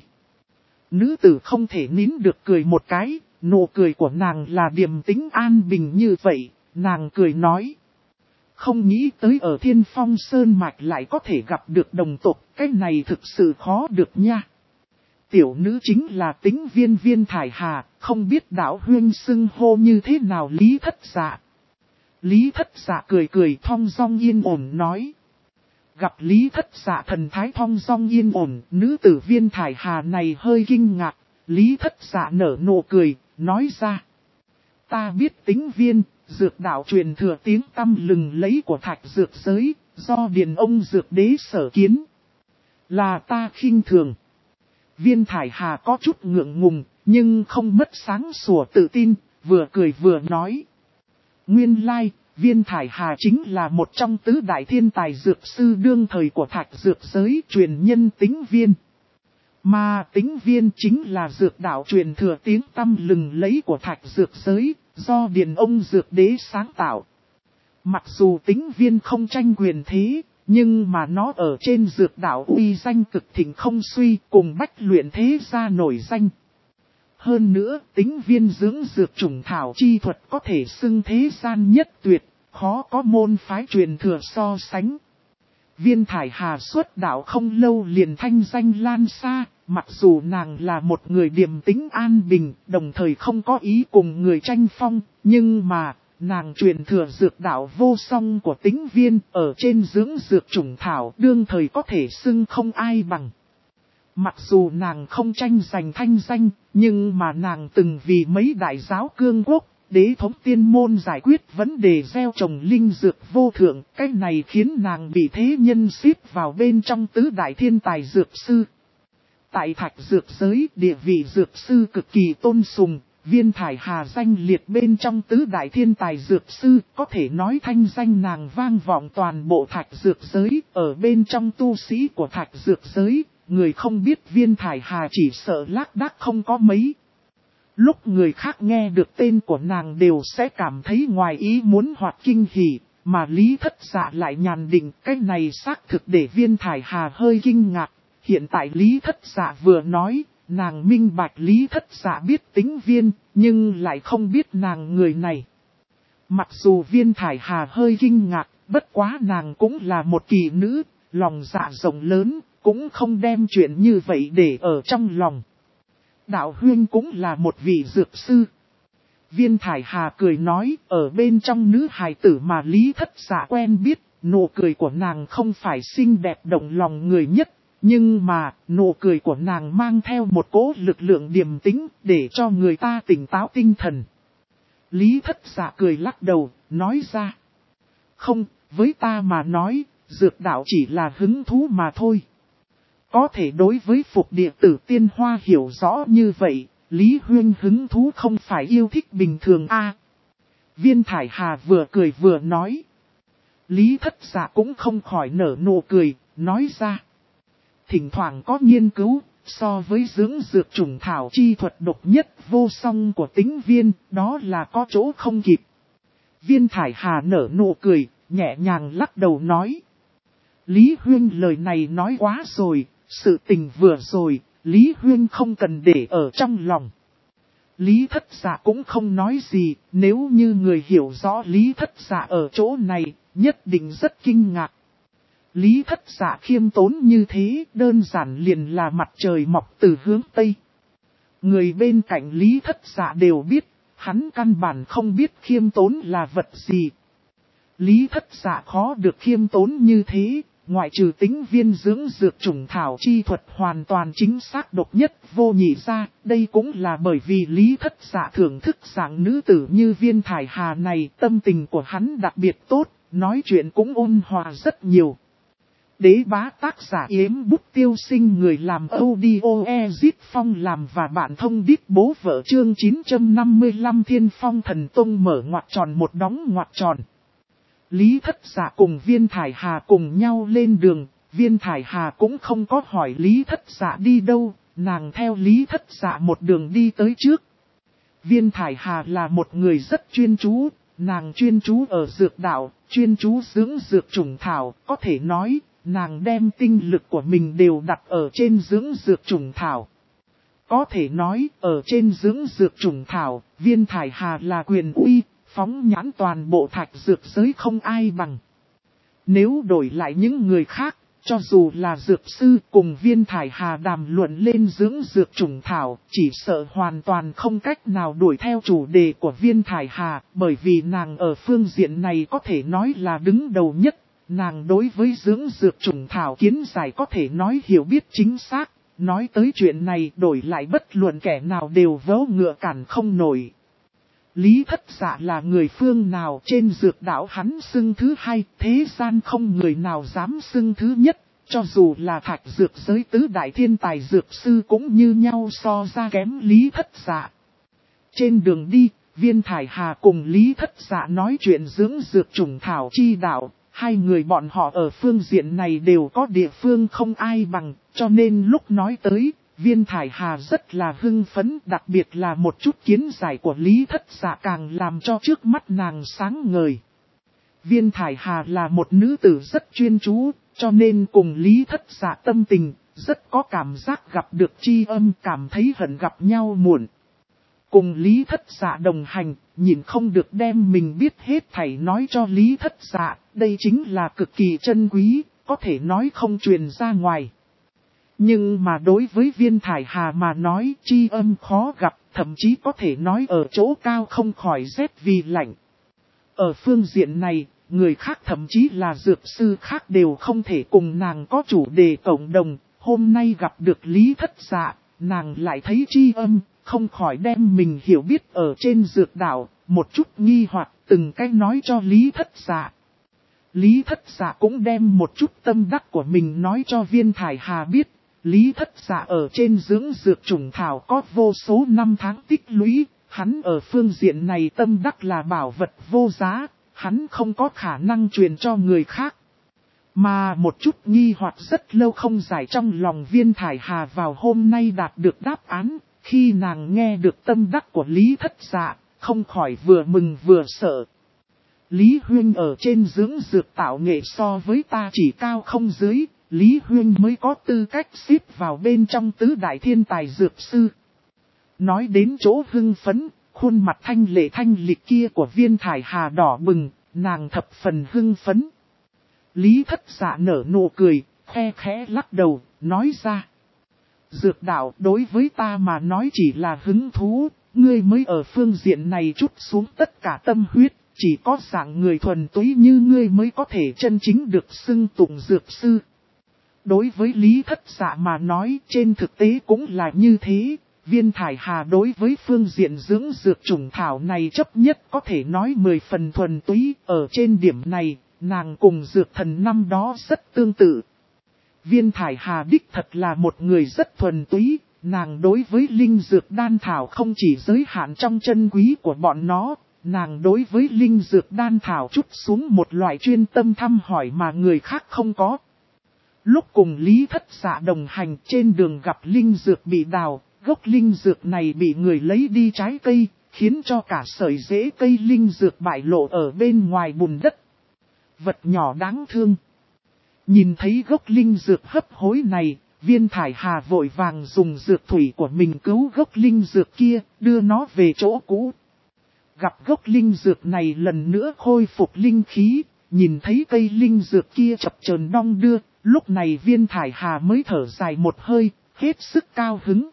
Nữ tử không thể nín được cười một cái, nụ cười của nàng là điềm tĩnh an bình như vậy, nàng cười nói. Không nghĩ tới ở Thiên Phong Sơn Mạch lại có thể gặp được đồng tộc, cái này thực sự khó được nha. Tiểu nữ chính là Tính Viên Viên Thải Hà, không biết đạo huynh xưng hô như thế nào. Lý Thất Dạ. Lý Thất Dạ cười thong dong yên ổn nói. Gặp Lý Thất Dạ thần thái thong dong yên ổn, nữ tử Viên Thải Hà này hơi kinh ngạc. Lý Thất Dạ nở nụ cười, nói ra. Ta biết Tính Viên, dược đạo truyền thừa tiếng tăm lừng lấy của thạch dược giới, do Điền ông dược đế sở kiến. Là ta khinh thường. Viên Thải Hà có chút ngượng ngùng, nhưng không mất sáng sủa tự tin, vừa cười vừa nói. Nguyên lai, Viên Thải Hà chính là một trong tứ đại thiên tài dược sư đương thời của thạch dược giới, truyền nhân Tính Viên. Mà Tính Viên chính là dược đạo truyền thừa tiếng tăm lừng lấy của thạch dược giới, do Điền ông dược đế sáng tạo. Mặc dù Tính Viên không tranh quyền thế, Nhưng mà nó ở trên dược đạo uy danh cực thịnh không suy, cùng bách luyện thế gia nổi danh. Hơn nữa, tính viên dưỡng dược trùng thảo chi thuật có thể xưng thế gian nhất tuyệt, khó có môn phái truyền thừa so sánh. Viên Thải Hà xuất đạo không lâu liền thanh danh lan xa, mặc dù nàng là một người điềm tĩnh an bình, đồng thời không có ý cùng người tranh phong, nhưng mà, nàng truyền thừa dược đạo vô song của Tĩnh Viên ở trên dưỡng dược trùng thảo đương thời có thể xưng không ai bằng. Mặc dù nàng không tranh giành thanh danh, nhưng mà nàng từng vì mấy đại giáo cương quốc, đế thống tiên môn giải quyết vấn đề gieo trồng linh dược vô thượng, cái này khiến nàng bị thế nhân xếp vào bên trong tứ đại thiên tài dược sư. Tại thạch dược giới, địa vị dược sư cực kỳ tôn sùng, Viên Thải Hà danh liệt bên trong tứ đại thiên tài dược sư, có thể nói thanh danh nàng vang vọng toàn bộ thạch dược giới, ở bên trong tu sĩ của thạch dược giới, người không biết Viên Thải Hà chỉ sợ lác đác không có mấy. Lúc người khác nghe được tên của nàng đều sẽ cảm thấy ngoài ý muốn hoặc kinh hỉ, mà Lý Thất Dạ lại nhàn định cái này xác thực để Viên Thải Hà hơi kinh ngạc. Hiện tại Lý Thất Dạ vừa nói, nàng minh bạch Lý Thất Dạ biết Tĩnh Viên, nhưng lại không biết nàng người này. Mặc dù Viên Thải Hà hơi kinh ngạc, bất quá nàng cũng là một kỳ nữ, lòng dạ rộng lớn, cũng không đem chuyện như vậy để ở trong lòng. Đạo Huyên cũng là một vị dược sư. Viên Thải Hà cười nói, ở bên trong nữ hài tử mà Lý Thất Dạ quen biết, nụ cười của nàng không phải xinh đẹp động lòng người nhất, nhưng mà nụ cười của nàng mang theo một cỗ lực lượng điềm tĩnh để cho người ta tỉnh táo tinh thần. Lý Thất Dạ cười lắc đầu, nói ra. Không, với ta mà nói, dược đạo chỉ là hứng thú mà thôi. Có thể đối với phục địa tử tiên hoa hiểu rõ như vậy, Lý Huyên hứng thú không phải yêu thích bình thường a. Viên Thải Hà vừa cười vừa nói. Lý Thất Dạ cũng không khỏi nở nụ cười, nói ra. Thỉnh thoảng có nghiên cứu, so với dưỡng dược trùng thảo chi thuật độc nhất vô song của Tĩnh Viên, đó là có chỗ không kịp. Viên Thải Hà nở nụ cười, nhẹ nhàng lắc đầu nói. Lý Huyên lời này nói quá rồi, sự tình vừa rồi, Lý Huyên không cần để ở trong lòng. Lý Thất Dạ cũng không nói gì, nếu như người hiểu rõ Lý Thất Dạ ở chỗ này, nhất định rất kinh ngạc. Lý Thất Dạ khiêm tốn như thế, đơn giản liền là mặt trời mọc từ hướng Tây. Người bên cạnh Lý Thất Dạ đều biết, hắn căn bản không biết khiêm tốn là vật gì. Lý Thất Dạ khó được khiêm tốn như thế, ngoại trừ Tĩnh Viên dưỡng dược trùng thảo chi thuật hoàn toàn chính xác độc nhất vô nhị ra, đây cũng là bởi vì Lý Thất Dạ thưởng thức dạng nữ tử như Viên Thải Hà này, tâm tình của hắn đặc biệt tốt, nói chuyện cũng ôn hòa rất nhiều. Đế bá tác giả Yếm Bút Tiêu Sinh, người làm audio Ezit Phong làm và bạn thông đít bố vợ chương 955 Thiên Phong Thần Tông mở ngoặc tròn một đóng ngoặc tròn. Lý Thất Dạ cùng Viên Thải Hà cùng nhau lên đường, Viên Thải Hà cũng không có hỏi Lý Thất Dạ đi đâu, nàng theo Lý Thất Dạ một đường đi tới trước. Viên Thải Hà là một người rất chuyên chú, nàng chuyên chú ở dược đạo, chuyên chú dưỡng dược trùng thảo, có thể nói, nàng đem tinh lực của mình đều đặt ở trên dưỡng dược trùng thảo. Có thể nói, ở trên dưỡng dược trùng thảo, Viên Thải Hà là quyền uy, phóng nhãn toàn bộ thạch dược giới không ai bằng. Nếu đổi lại những người khác, cho dù là dược sư cùng Viên Thải Hà đàm luận lên dưỡng dược trùng thảo, chỉ sợ hoàn toàn không cách nào đuổi theo chủ đề của Viên Thải Hà, bởi vì nàng ở phương diện này có thể nói là đứng đầu nhất. Nàng đối với dưỡng dược trùng thảo kiến giải có thể nói hiểu biết chính xác, nói tới chuyện này đổi lại bất luận kẻ nào đều vớ ngựa cản không nổi. Lý Thất Dạ là người phương nào trên dược đạo hắn xưng thứ hai, thế gian không người nào dám xưng thứ nhất, cho dù là thạch dược giới tứ đại thiên tài dược sư cũng như nhau so ra kém Lý Thất Dạ. Trên đường đi, Viên Thải Hà cùng Lý Thất Dạ nói chuyện dưỡng dược trùng thảo chi đạo. Hai người bọn họ ở phương diện này đều có địa phương không ai bằng, cho nên lúc nói tới, Viên Thải Hà rất là hưng phấn, đặc biệt là một chút kiến giải của Lý Thất Dạ càng làm cho trước mắt nàng sáng ngời. Viên Thải Hà là một nữ tử rất chuyên chú, cho nên cùng Lý Thất Dạ tâm tình, rất có cảm giác gặp được tri âm, cảm thấy hận gặp nhau muộn. Cùng Lý Thất Dạ đồng hành, nhìn không được đem mình biết hết thảy nói cho Lý Thất Dạ, đây chính là cực kỳ chân quý, có thể nói không truyền ra ngoài. Nhưng mà đối với Viên Thải Hà mà nói tri âm khó gặp, thậm chí có thể nói ở chỗ cao không khỏi rét vì lạnh. Ở phương diện này, người khác thậm chí là dược sư khác đều không thể cùng nàng có chủ đề cộng đồng. Hôm nay gặp được Lý Thất Dạ, nàng lại thấy tri âm, không khỏi đem mình hiểu biết ở trên dược đạo, một chút nghi hoặc từng cách nói cho Lý Thất Dạ. Lý Thất Dạ cũng đem một chút tâm đắc của mình nói cho Viên Thải Hà biết. Lý Thất Dạ ở trên dưỡng dược trùng thảo có vô số năm tháng tích lũy, hắn ở phương diện này tâm đắc là bảo vật vô giá, hắn không có khả năng truyền cho người khác. Mà một chút nghi hoặc rất lâu không giải trong lòng Viên Thải Hà vào hôm nay đạt được đáp án, khi nàng nghe được tâm đắc của Lý Thất Dạ, không khỏi vừa mừng vừa sợ. Lý Huynh ở trên dưỡng dược tạo nghệ so với ta chỉ cao không dưới, Lý Huynh mới có tư cách xếp vào bên trong tứ đại thiên tài dược sư. Nói đến chỗ hưng phấn, khuôn mặt thanh lệ thanh lịch kia của Viên Thải Hà đỏ bừng, nàng thập phần hưng phấn. Lý Thất Dạ nở nụ cười, khe khẽ lắc đầu, nói ra. Dược đạo đối với ta mà nói chỉ là hứng thú, ngươi mới ở phương diện này trút xuống tất cả tâm huyết, chỉ có dạng người thuần túy như ngươi mới có thể chân chính được xưng tụng dược sư. Đối với Lý Thất Dạ mà nói trên thực tế cũng là như thế, Viên Thải Hà đối với phương diện dưỡng dược trùng thảo này chấp nhất có thể nói 10 phần thuần túy, ở trên điểm này, nàng cùng dược thần năm đó rất tương tự. Viên Thải Hà đích thật là một người rất thuần túy, nàng đối với linh dược đan thảo không chỉ giới hạn trong chân quý của bọn nó, nàng đối với linh dược đan thảo trút xuống một loại chuyên tâm thăm hỏi mà người khác không có. Lúc cùng Lý Thất Dạ đồng hành trên đường gặp linh dược bị đào, gốc linh dược này bị người lấy đi trái cây, khiến cho cả sợi rễ cây linh dược bại lộ ở bên ngoài bùn đất. Vật nhỏ đáng thương. Nhìn thấy gốc linh dược hấp hối này, Viên Thải Hà vội vàng dùng dược thủy của mình cứu gốc linh dược kia, đưa nó về chỗ cũ. Gặp gốc linh dược này lần nữa khôi phục linh khí, nhìn thấy cây linh dược kia chập chờn đong đưa, lúc này Viên Thải Hà mới thở dài một hơi, hết sức cao hứng.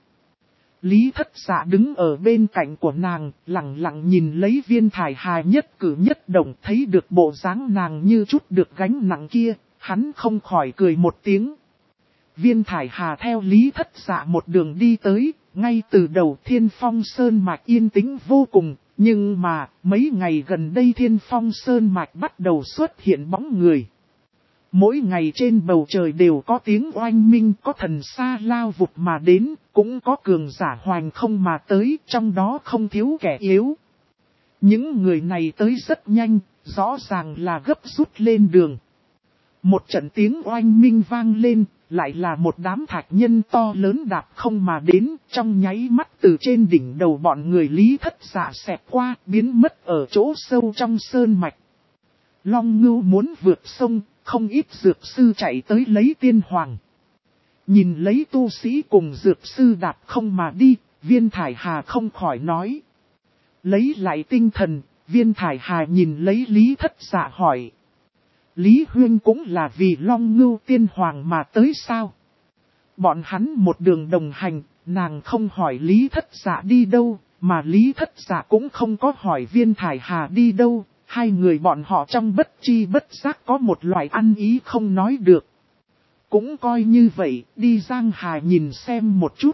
Lý Thất Dạ đứng ở bên cạnh của nàng, lặng lặng nhìn lấy Viên Thải Hà nhất cử nhất động, thấy được bộ dáng nàng như chút được gánh nặng kia, hắn không khỏi cười một tiếng. Viên Thải Hà theo Lý Thất Dạ một đường đi tới, ngay từ đầu Thiên Phong Sơn Mạch yên tĩnh vô cùng, nhưng mà mấy ngày gần đây Thiên Phong Sơn Mạch bắt đầu xuất hiện bóng người. Mỗi ngày trên bầu trời đều có tiếng oanh minh, có thần xa lao vụt mà đến, cũng có cường giả hoành không mà tới, trong đó không thiếu kẻ yếu. Những người này tới rất nhanh, rõ ràng là gấp rút lên đường. Một trận tiếng oanh minh vang lên, lại là một đám thạch nhân to lớn đạp không mà đến, trong nháy mắt từ trên đỉnh đầu bọn người Lý Thất Dạ xẹt qua, biến mất ở chỗ sâu trong sơn mạch. Long Ngưu muốn vượt sông, không ít dược sư chạy tới lấy tiên hoàng. Nhìn lấy tu sĩ cùng dược sư đạp không mà đi, Viên Thải Hà không khỏi nói. Lấy lại tinh thần, Viên Thải Hà nhìn lấy Lý Thất Dạ hỏi. Lý Huyên cũng là vì Long Ngưu tiên hoàng mà tới sao? Bọn hắn một đường đồng hành, nàng không hỏi Lý Thất Dạ đi đâu, mà Lý Thất Dạ cũng không có hỏi Viên Thải Hà đi đâu. Hai người bọn họ trong bất chi bất giác có một loại ăn ý không nói được. Cũng coi như vậy, đi Giang Hà nhìn xem một chút.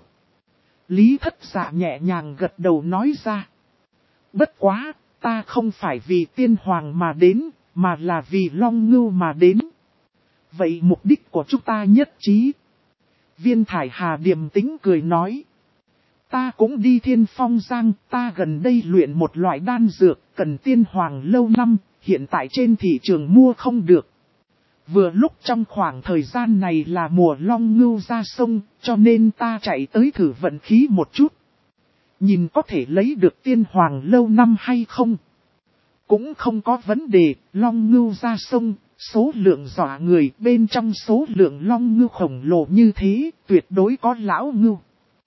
Lý Thất Dạ nhẹ nhàng gật đầu nói ra. Bất quá, ta không phải vì tiên hoàng mà đến, mà là vì Long Ngưu mà đến. Vậy mục đích của chúng ta nhất trí. Viên Thải Hà điềm tĩnh cười nói. Ta cũng đi Thiên Phong Giang, ta gần đây luyện một loại đan dược, cần tiên hoàng lâu năm, hiện tại trên thị trường mua không được. Vừa lúc trong khoảng thời gian này là mùa Long Ngưu ra sông, cho nên ta chạy tới thử vận khí một chút. Nhìn có thể lấy được tiên hoàng lâu năm hay không? cũng không có vấn đề, long ngưu ra sông, số lượng dọa người, bên trong số lượng long ngưu khổng lồ như thế, tuyệt đối có lão ngưu.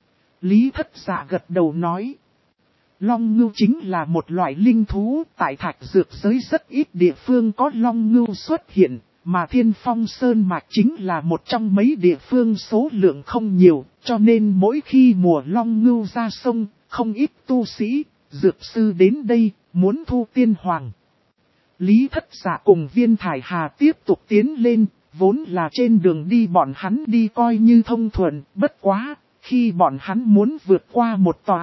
Lý Thất Dạ gật đầu nói. Long ngưu chính là một loại linh thú, tại thạch dược giới rất ít địa phương có long ngưu xuất hiện, mà Thiên Phong Sơn Mạch chính là một trong mấy địa phương số lượng không nhiều, cho nên mỗi khi mùa long ngưu ra sông, không ít tu sĩ, dược sư đến đây, muốn thu tiên hoàng. Lý Thất Dạ cùng Viên Thải Hà tiếp tục tiến lên, vốn là trên đường đi bọn hắn đi coi như thông thuận, bất quá, khi bọn hắn muốn vượt qua một tòa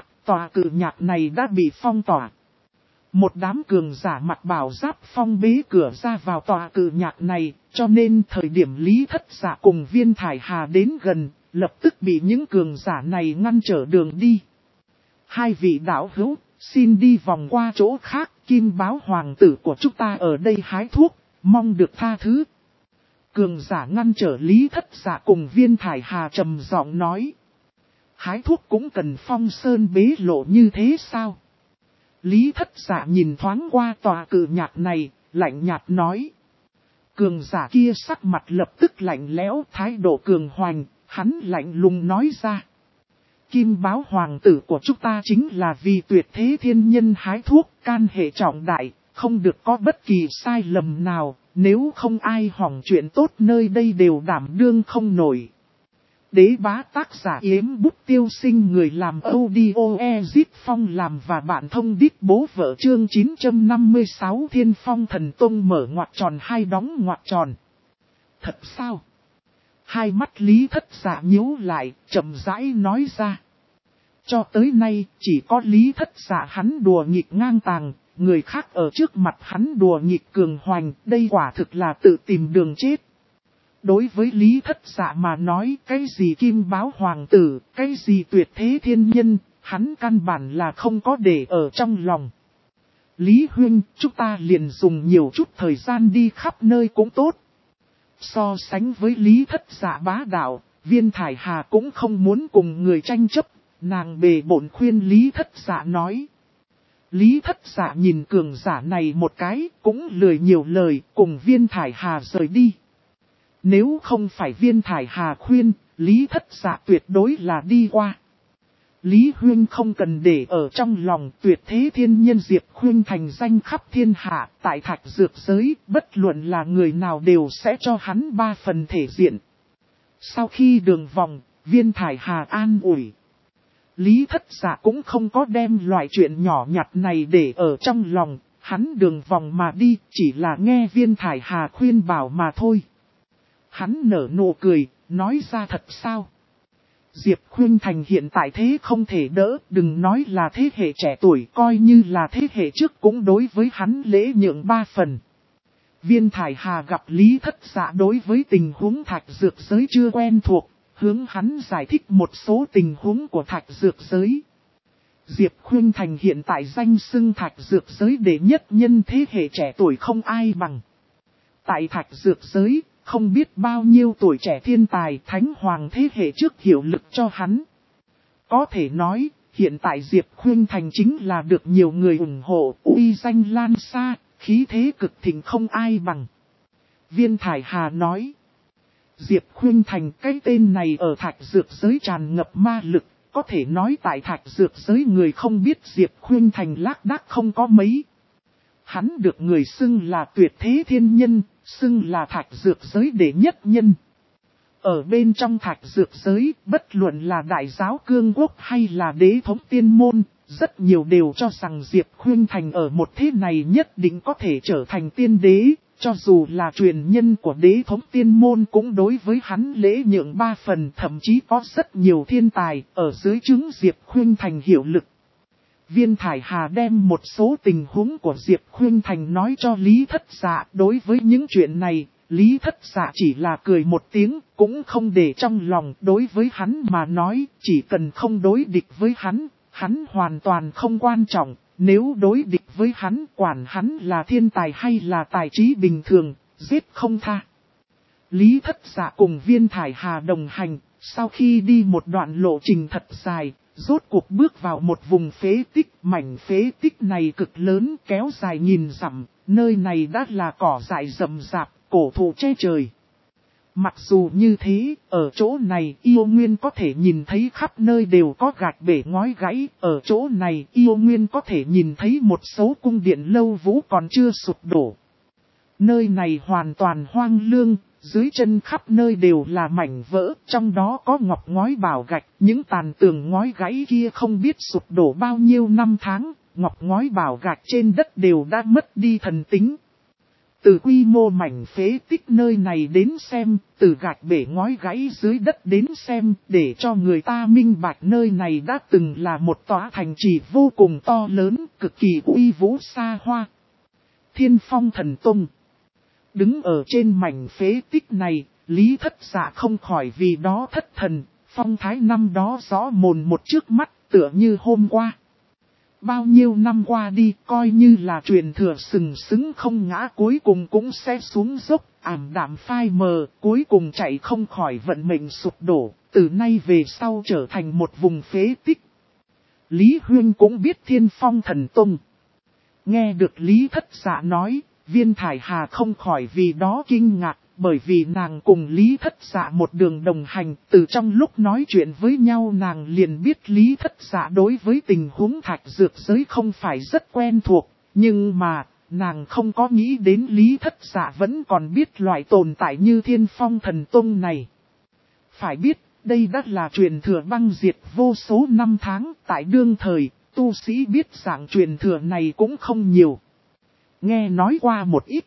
cự nhạc này đã bị phong tỏa. Một đám cường giả mặc bảo giáp phong bế cửa ra vào tòa cự nhạc này, cho nên thời điểm Lý Thất Dạ cùng Viên Thải Hà đến gần, lập tức bị những cường giả này ngăn trở đường đi. Hai vị đạo hữu, xin đi vòng qua chỗ khác, Kim Báo hoàng tử của chúng ta ở đây hái thuốc, mong được tha thứ. Cường giả ngăn trở Lý Thất Dạ cùng Viên Thải Hà trầm giọng nói. Hái thuốc cũng cần phong sơn bế lộ như thế sao? Lý Thất Dạ nhìn thoáng qua tòa cự nhạc này, lạnh nhạt nói. Cường giả kia sắc mặt lập tức lạnh lẽo, thái độ cường hoành, hắn lạnh lùng nói ra. Kim Báo hoàng tử của chúng ta chính là vì tuyệt thế thiên nhân hái thuốc, can hệ trọng đại, không được có bất kỳ sai lầm nào, nếu không ai hỏng chuyện tốt nơi đây đều đảm đương không nổi. Đế bá tác giả Yếm Bút Tiêu Sinh, người làm audio Ezit Phong làm và bạn thông đít bố vợ chương 956 Thiên Phong Thần Tông mở ngoặc tròn hai đóng ngoặc tròn. Thật sao? Hai mắt Lý Thất Dạ nhíu lại, chậm rãi nói ra. Cho tới nay, chỉ có Lý Thất Dạ hắn đùa nghịch ngang tàng, người khác ở trước mặt hắn đùa nghịch cường hoành, đây quả thực là tự tìm đường chết. Đối với Lý Thất Dạ mà nói, cái gì Kim Báo hoàng tử, cái gì tuyệt thế thiên nhân, hắn căn bản là không có để ở trong lòng. Lý huynh, chúng ta liền dùng nhiều chút thời gian đi khắp nơi cũng tốt. So sánh với Lý Thất Dạ bá đạo, Viên Thải Hà cũng không muốn cùng người tranh chấp, nàng bề bộn khuyên Lý Thất Dạ nói. Lý Thất Dạ nhìn cường giả này một cái, cũng lười nhiều lời, cùng Viên Thải Hà rời đi. Nếu không phải Viên Thải Hà khuyên, Lý Thất Dạ tuyệt đối là đi qua. Lý huynh không cần để ở trong lòng, tuyệt thế thiên nhân Diệp Khuynh thành danh khắp thiên hạ, tại thạch dược giới, bất luận là người nào đều sẽ cho hắn 3 phần thể diện. Sau khi đường vòng, Viên Thải Hà an ủi. Lý Thất Dạ cũng không có đem loại chuyện nhỏ nhặt này để ở trong lòng, hắn đường vòng mà đi, chỉ là nghe Viên Thải Hà khuyên bảo mà thôi. Hắn nở nụ cười, nói ra thật sao? Diệp Khuynh thành hiện tại thế không thể đỡ, đừng nói là thế hệ trẻ tuổi, coi như là thế hệ trước cũng đối với hắn lễ nhượng 3 phần. Viên Thải Hà gặp Lý Thất Dạ đối với tình huống thạch dược giới chưa quen thuộc, hướng hắn giải thích một số tình huống của thạch dược giới. Diệp Khuynh thành hiện tại danh xưng thạch dược giới đệ nhất nhân thế hệ trẻ tuổi không ai bằng. Tại thạch dược giới, không biết bao nhiêu tuổi trẻ thiên tài thánh hoàng thế hệ trước hiệu lực cho hắn. Có thể nói, hiện tại Diệp Khuynh thành chính là được nhiều người ủng hộ, uy danh lan xa, khí thế cực thịnh không ai bằng. Viên Thải Hà nói, Diệp Khuynh thành cái tên này ở thạch dược giới tràn ngập ma lực, có thể nói tại thạch dược giới người không biết Diệp Khuynh thành lác đác không có mấy. Hắn được người xưng là tuyệt thế thiên nhân, xưng là thạch dược giới đệ nhất nhân. Ở bên trong thạch dược giới, bất luận là đại giáo cương quốc hay là đế thống tiên môn, rất nhiều đều cho rằng Diệp Khuynh thành ở một thế này nhất định có thể trở thành tiên đế, cho dù là truyền nhân của đế thống tiên môn cũng đối với hắn lễ nhượng 3 phần, thậm chí có rất nhiều thiên tài ở dưới trướng Diệp Khuynh thành hiệu lực. Viên Thải Hà đem một số tình huống của Diệp Khuynh thành nói cho Lý Thất Dạ. Đối với những chuyện này, Lý Thất Dạ chỉ là cười một tiếng, cũng không để trong lòng. Đối với hắn mà nói, chỉ cần không đối địch với hắn hoàn toàn không quan trọng. Nếu đối địch với hắn, quản hắn là thiên tài hay là tài trí bình thường, giết không tha. Lý Thất Dạ cùng Viên Thải Hà đồng hành, sau khi đi một đoạn lộ trình thật dài, rốt cuộc bước vào một vùng phế tích. Mảnh phế tích này cực lớn kéo dài nghìn dặm, nơi này đã là cỏ dại rậm rạp, cổ thụ che trời. Mặc dù như thế, ở chỗ này Yêu Nguyên có thể nhìn thấy khắp nơi đều có gạch bể ngói gãy. Ở chỗ này Yêu Nguyên có thể nhìn thấy một số cung điện lâu vũ còn chưa sụp đổ. Nơi này hoàn toàn hoang lương, dưới chân khắp nơi đều là mảnh vỡ, trong đó có ngọc ngói bảo gạch. Những tàn tường ngói gãy kia không biết sụp đổ bao nhiêu năm tháng, ngọc ngói bảo gạch trên đất đều đã mất đi thần tính. Từ quy mô mảnh phế tích nơi này đến xem, từ gạch bể ngói gãy dưới đất đến xem, để cho người ta minh bạch nơi này đã từng là một tòa thành trì vô cùng to lớn, cực kỳ uy vũ xa hoa. Thiên Phong Thần Tông. Đứng ở trên mảnh phế tích này, Lý Thất Dạ không khỏi vì đó thất thần, phong thái năm đó rõ mồn một trước mắt, tựa như hôm qua. Bao nhiêu năm qua đi, coi như là truyền thừa sừng sững không ngã cuối cùng cũng sẽ xuống dốc, ảm đạm phai mờ, cuối cùng chạy không khỏi vận mệnh sụp đổ, từ nay về sau trở thành một vùng phế tích. Lý Huyên cũng biết Thiên Phong Thần Tông. Nghe được Lý Thất Dạ nói, Viên Thải Hà không khỏi vì đó kinh ngạc, bởi vì nàng cùng Lý Thất Dạ một đường đồng hành, từ trong lúc nói chuyện với nhau nàng liền biết Lý Thất Dạ đối với tình huống thạch dược giới không phải rất quen thuộc, nhưng mà, nàng không có nghĩ đến Lý Thất Dạ vẫn còn biết loại tồn tại như Thiên Phong Thần Tông này. Phải biết, đây đã là truyền thừa băng diệt vô số năm tháng, tại đương thời, tu sĩ biết dạng truyền thừa này cũng không nhiều. Nghe nói qua một ít.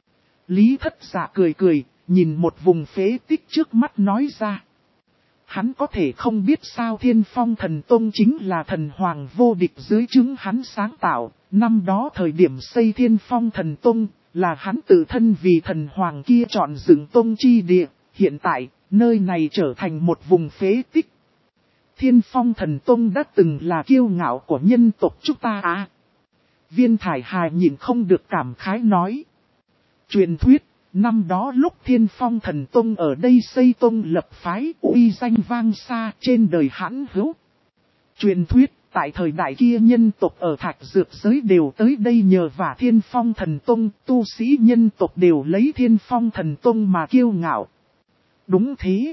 Lý Thất Dạ cười cười, nhìn một vùng phế tích trước mắt nói ra. Hắn có thể không biết sao Thiên Phong Thần Tông chính là thần hoàng vô địch dưới trướng hắn sáng tạo. Năm đó thời điểm xây Thiên Phong Thần Tông, là hắn tự thân vì thần hoàng kia chọn dựng tông chi địa. Hiện tại, nơi này trở thành một vùng phế tích. Thiên Phong Thần Tông đã từng là kiêu ngạo của nhân tộc chúng ta à. Viên Thải Hà nhìn không được cảm khái nói. Truyền thuyết, năm đó lúc Thiên Phong Thần Tông ở đây xây tông lập phái uy danh vang xa trên đời hãn hữu. Truyền thuyết, tại thời đại kia nhân tộc ở thạch dược giới đều tới đây nhờ vả Thiên Phong Thần Tông, tu sĩ nhân tộc đều lấy Thiên Phong Thần Tông mà kiêu ngạo. Đúng thế.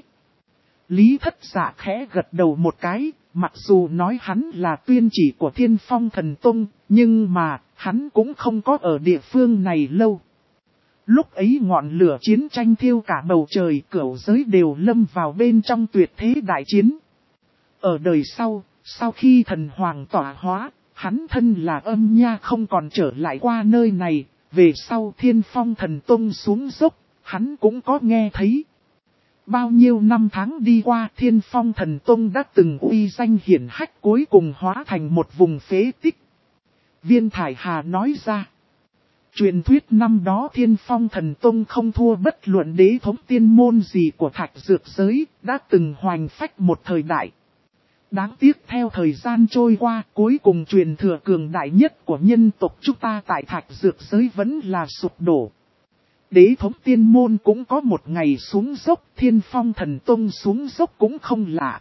Lý Thất Dạ khẽ gật đầu một cái, mặc dù nói hắn là tuyên chỉ của Thiên Phong Thần Tông, nhưng mà, hắn cũng không có ở địa phương này lâu. Lúc ấy ngọn lửa chiến tranh thiêu cả bầu trời, cửu giới đều lâm vào bên trong tuyệt thế đại chiến. Ở đời sau khi thần hoàng tỏa hóa, hắn thân là âm nha không còn trở lại qua nơi này, về sau Thiên Phong Thần Tông xuống dốc, hắn cũng có nghe thấy. Bao nhiêu năm tháng đi qua Thiên Phong Thần Tông đã từng uy danh hiển hách cuối cùng hóa thành một vùng phế tích. Viên Thải Hà nói ra. Truyền thuyết năm đó Thiên Phong Thần Tông không thua bất luận đế thống tiên môn gì của thạch dược giới, đã từng hoành phách một thời đại. Đáng tiếc theo thời gian trôi qua, cuối cùng truyền thừa cường đại nhất của nhân tộc chúng ta tại thạch dược giới vẫn là sụp đổ. Đế thống tiên môn cũng có một ngày xuống dốc, Thiên Phong Thần Tông xuống dốc cũng không lạ.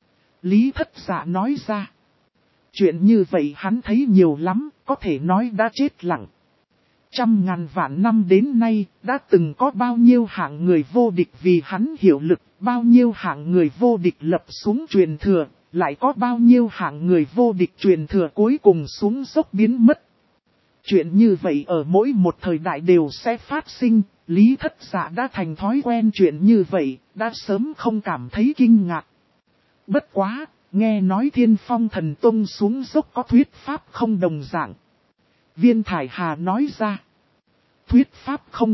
Lý Thất Dạ nói ra. Chuyện như vậy hắn thấy nhiều lắm, có thể nói đã chết lặng. Trăm ngàn vạn năm đến nay, đã từng có bao nhiêu hạng người vô địch vì hắn hiệu lực, bao nhiêu hạng người vô địch lập xuống truyền thừa, lại có bao nhiêu hạng người vô địch truyền thừa cuối cùng xuống dốc biến mất. Chuyện như vậy ở mỗi một thời đại đều sẽ phát sinh, Lý Thất Dạ đã thành thói quen chuyện như vậy, đã sớm không cảm thấy kinh ngạc. Bất quá, nghe nói Thiên Phong Thần Tông xuống dốc có thuyết pháp không đồng dạng. Viên Thải Hà nói ra. Thuyết pháp không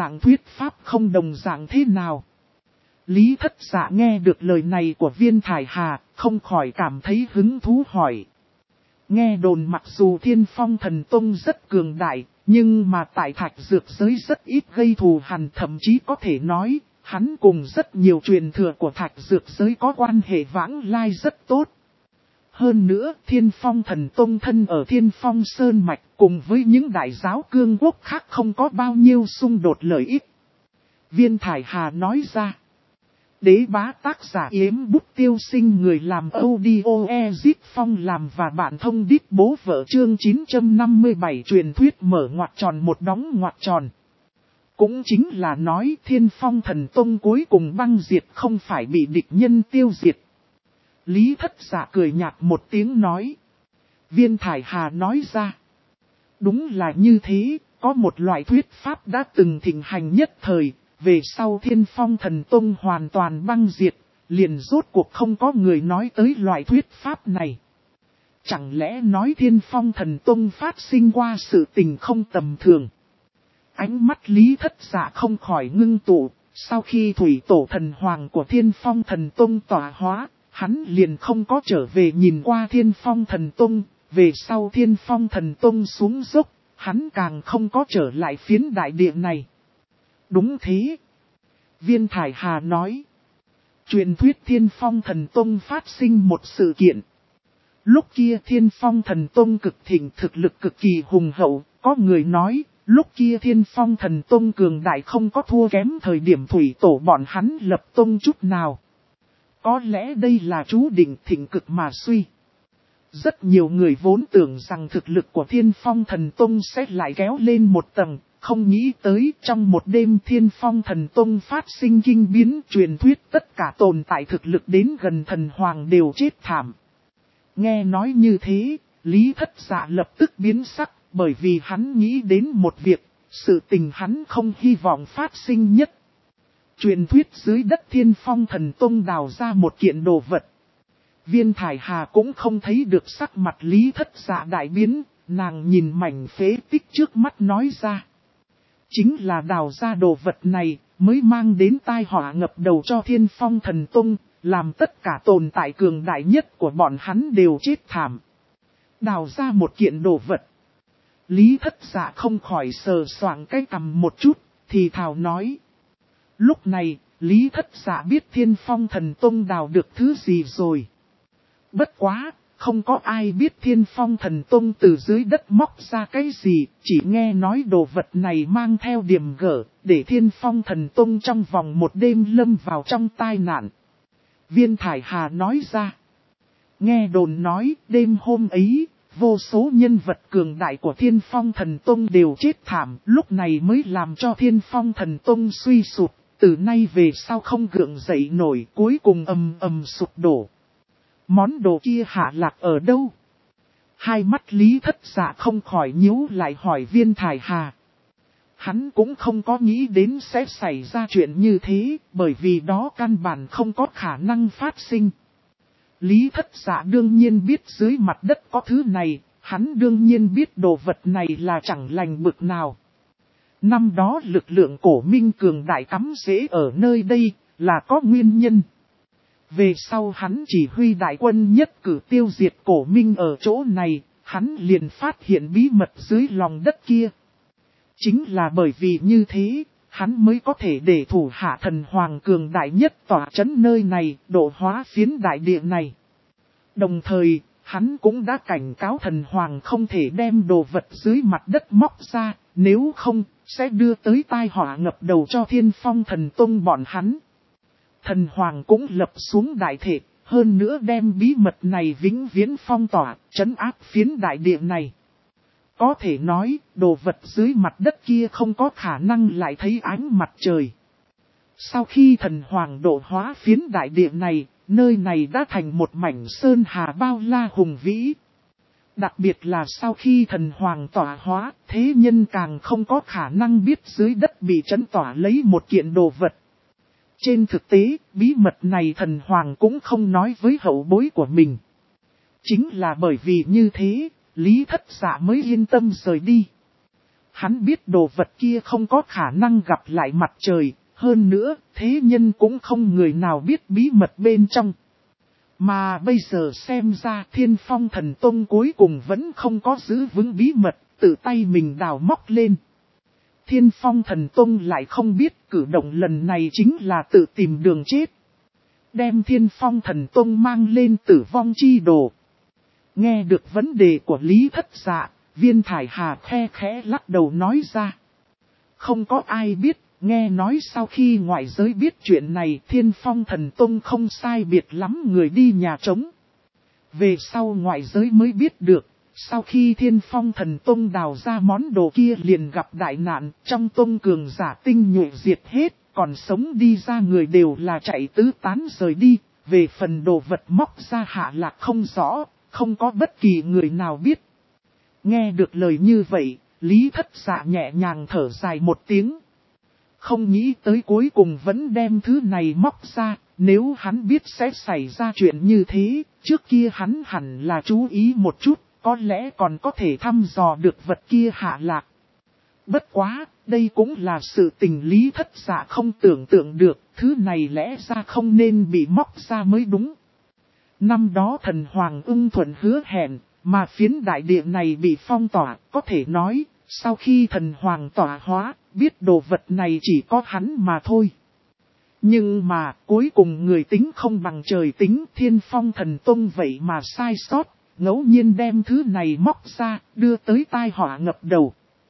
đồng dạng thế nào? Lý Thất Dạ nghe được lời này của Viên Thải Hà, không khỏi cảm thấy hứng thú hỏi. Nghe đồn mặc dù Thiên Phong Thần Tông rất cường đại, nhưng mà tại thạch dược giới rất ít gây thù hằn, thậm chí có thể nói, hắn cùng rất nhiều truyền thừa của thạch dược giới có quan hệ vãng lai rất tốt. Hơn nữa, Thiên Phong Thần Tông thân ở Thiên Phong Sơn Mạch cùng với những đại giáo cương quốc khác không có bao nhiêu xung đột lợi ích. Viên Thải Hà nói ra. Đế bá tác giả Yếm Bút Tiêu Sinh, người làm audio Ezip Phong làm và bạn thông đít bố vợ, chương 957 truyền thuyết mở ngoặc tròn một đóng ngoặc tròn. Cũng chính là nói Thiên Phong Thần Tông cuối cùng băng diệt, không phải bị địch nhân tiêu diệt. Lý Thất Dạ cười nhạt một tiếng nói. Viên Thải Hà nói ra. Đúng là như thế, có một loại thuyết pháp đã từng thịnh hành nhất thời, về sau Thiên Phong Thần Tông hoàn toàn băng diệt, liền rốt cuộc không có người nói tới loại thuyết pháp này. Chẳng lẽ nói Thiên Phong Thần Tông phát sinh qua sự tình không tầm thường? Ánh mắt Lý Thất Dạ không khỏi ngưng tụ, sau khi thủy tổ thần hoàng của Thiên Phong Thần Tông tỏa hóa, hắn liền không có trở về nhìn qua Thiên Phong Thần Tông, về sau Thiên Phong Thần Tông xuống dốc, hắn càng không có trở lại phiến đại địa này. Đúng thế. Viên Thải Hà nói. Truyền thuyết Thiên Phong Thần Tông phát sinh một sự kiện. Lúc kia Thiên Phong Thần Tông cực thịnh, thực lực cực kỳ hùng hậu, có người nói, lúc kia Thiên Phong Thần Tông cường đại không có thua kém thời điểm thủy tổ bọn hắn lập tông chút nào. Có lẽ đây là chú định thịnh cực mà suy. Rất nhiều người vốn tưởng rằng thực lực của Thiên Phong Thần Tông sẽ lại kéo lên một tầng, không nghĩ tới trong một đêm Thiên Phong Thần Tông phát sinh kinh biến, truyền thuyết tất cả tồn tại thực lực đến gần thần hoàng đều chết thảm. Nghe nói như thế, Lý Thất Dạ lập tức biến sắc, bởi vì hắn nghĩ đến một việc, sự tình hắn không hy vọng phát sinh nhất. Truyền thuyết dưới đất Thiên Phong Thần Tông đào ra một kiện đồ vật. Viên Thải Hà cũng không thấy được sắc mặt Lý Thất Dạ đại biến, nàng nhìn mảnh phế tích trước mắt nói ra. Chính là đào ra đồ vật này, mới mang đến tai họa ngập đầu cho Thiên Phong Thần Tông, làm tất cả tồn tại cường đại nhất của bọn hắn đều chết thảm. Đào ra một kiện đồ vật. Lý Thất Dạ không khỏi sờ soạng cái cằm một chút, thì thào nói. Lúc này, Lý Thất Dạ biết Thiên Phong Thần Tông đào được thứ gì rồi. Bất quá, không có ai biết Thiên Phong Thần Tông từ dưới đất móc ra cái gì, chỉ nghe nói đồ vật này mang theo điểm gở, để Thiên Phong Thần Tông trong vòng một đêm lâm vào trong tai nạn. Viên Thải Hà nói ra. Nghe đồn nói, đêm hôm ấy, vô số nhân vật cường đại của Thiên Phong Thần Tông đều chết thảm, lúc này mới làm cho Thiên Phong Thần Tông suy sụp, từ nay về sau không gượng dậy nổi, cuối cùng ầm ầm sụp đổ. Món đồ kia hạ lạc ở đâu? Hai mắt Lý Thất Dạ không khỏi nhíu lại hỏi Viên Thải Hà. Hắn cũng không có nghĩ đến sẽ xảy ra chuyện như thế, bởi vì đó căn bản không có khả năng phát sinh. Lý Thất Dạ đương nhiên biết dưới mặt đất có thứ này, hắn đương nhiên biết đồ vật này là chẳng lành bực nào. Năm đó lực lượng cổ minh cường đại cắm rễ ở nơi đây, là có nguyên nhân. Về sau hắn chỉ huy đại quân nhất cử tiêu diệt cổ minh ở chỗ này, hắn liền phát hiện bí mật dưới lòng đất kia. Chính là bởi vì như thế, hắn mới có thể để thủ hạ thần hoàng cường đại nhất tỏa trấn nơi này, độ hóa phiến đại địa này. Đồng thời, hắn cũng đã cảnh cáo thần hoàng không thể đem đồ vật dưới mặt đất móc ra, nếu không, sẽ đưa tới tai họa ngập đầu cho Thiên Phong Thần Tông bọn hắn. Thần hoàng cũng lập xuống đại thể, hơn nữa đem bí mật này vĩnh viễn phong tỏa, trấn áp phiến đại địa này. Có thể nói, đồ vật dưới mặt đất kia không có khả năng lại thấy ánh mặt trời. Sau khi thần hoàng độ hóa phiến đại địa này, nơi này đã thành một mảnh sơn hà bao la hùng vĩ. Đặc biệt là sau khi thần hoàng tỏa hóa, thế nhân càng không có khả năng biết dưới đất bị trấn tỏa lấy một kiện đồ vật. Trên thực tế, bí mật này thần hoàng cũng không nói với hậu bối của mình. Chính là bởi vì như thế, Lý Thất Dạ mới yên tâm rời đi. Hắn biết đồ vật kia không có khả năng gặp lại mặt trời, hơn nữa, thế nhân cũng không người nào biết bí mật bên trong. Mà bây giờ xem ra Thiên Phong Thần Tông cuối cùng vẫn không có giữ vững bí mật, tự tay mình đào móc lên. Thiên Phong Thần Tông lại không biết cử động lần này chính là tự tìm đường chết. Đem Thiên Phong Thần Tông mang lên tử vong chi đồ. Nghe được vấn đề của Lý Thất Dạ, Viên Thải Hà khe khẽ lắc đầu nói ra. Không có ai biết, Nghe nói sau khi ngoại giới biết chuyện này, Thiên Phong Thần Tông không sai biệt lắm người đi nhà trống. Về sau ngoại giới mới biết được, sau khi Thiên Phong Thần Tông đào ra món đồ kia liền gặp đại nạn, trong tông cường giả tinh nhuệ diệt hết, còn sống đi ra người đều là chạy tứ tán rời đi, về phần đồ vật móc ra hạ lạc không rõ, không có bất kỳ người nào biết. Nghe được lời như vậy, Lý Thất Dạ nhẹ nhàng thở dài một tiếng. Không nghĩ tới cuối cùng vẫn đem thứ này móc ra, nếu hắn biết sẽ xảy ra chuyện như thế, trước kia hắn hẳn là chú ý một chút, có lẽ còn có thể thăm dò được vật kia hạ lạc. Bất quá, đây cũng là sự tình Lý Thất Dạ không tưởng tượng được, thứ này lẽ ra không nên bị móc ra mới đúng. Năm đó thần Hoàng Ưng Thuận hứa hẹn, mà phiến đại địa này bị phong tỏa, có thể nói, sau khi thần Hoàng tỏa hóa, biết đồ vật này chỉ có hắn mà thôi. Nhưng mà, cuối cùng người tính không bằng trời tính, Thiên Phong Thần Tông vậy mà sai sót, ngẫu nhiên đem thứ này móc ra, đưa tới tai họa ngập đầu.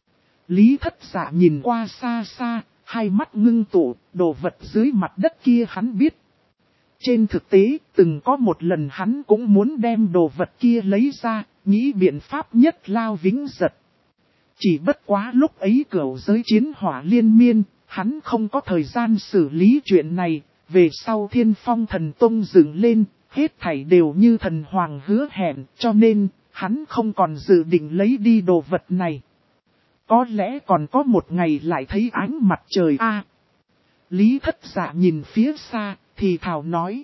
Lý Thất Dạ nhìn qua xa xa, hai mắt ngưng tụ, đồ vật dưới mặt đất kia hắn biết. Trên thực tế, từng có một lần hắn cũng muốn đem đồ vật kia lấy ra, nghĩ biện pháp nhất lao vĩnh giật. Chỉ bất quá lúc ấy cửu giới chiến hỏa liên miên, hắn không có thời gian xử lý chuyện này, về sau Thiên Phong Thần Tông dựng lên, hết thảy đều như thần hoàng hứa hẹn, cho nên, hắn không còn dự định lấy đi đồ vật này. Có lẽ còn có một ngày lại thấy ánh mặt trời a. Lý Thất Dạ nhìn phía xa, thì thào nói.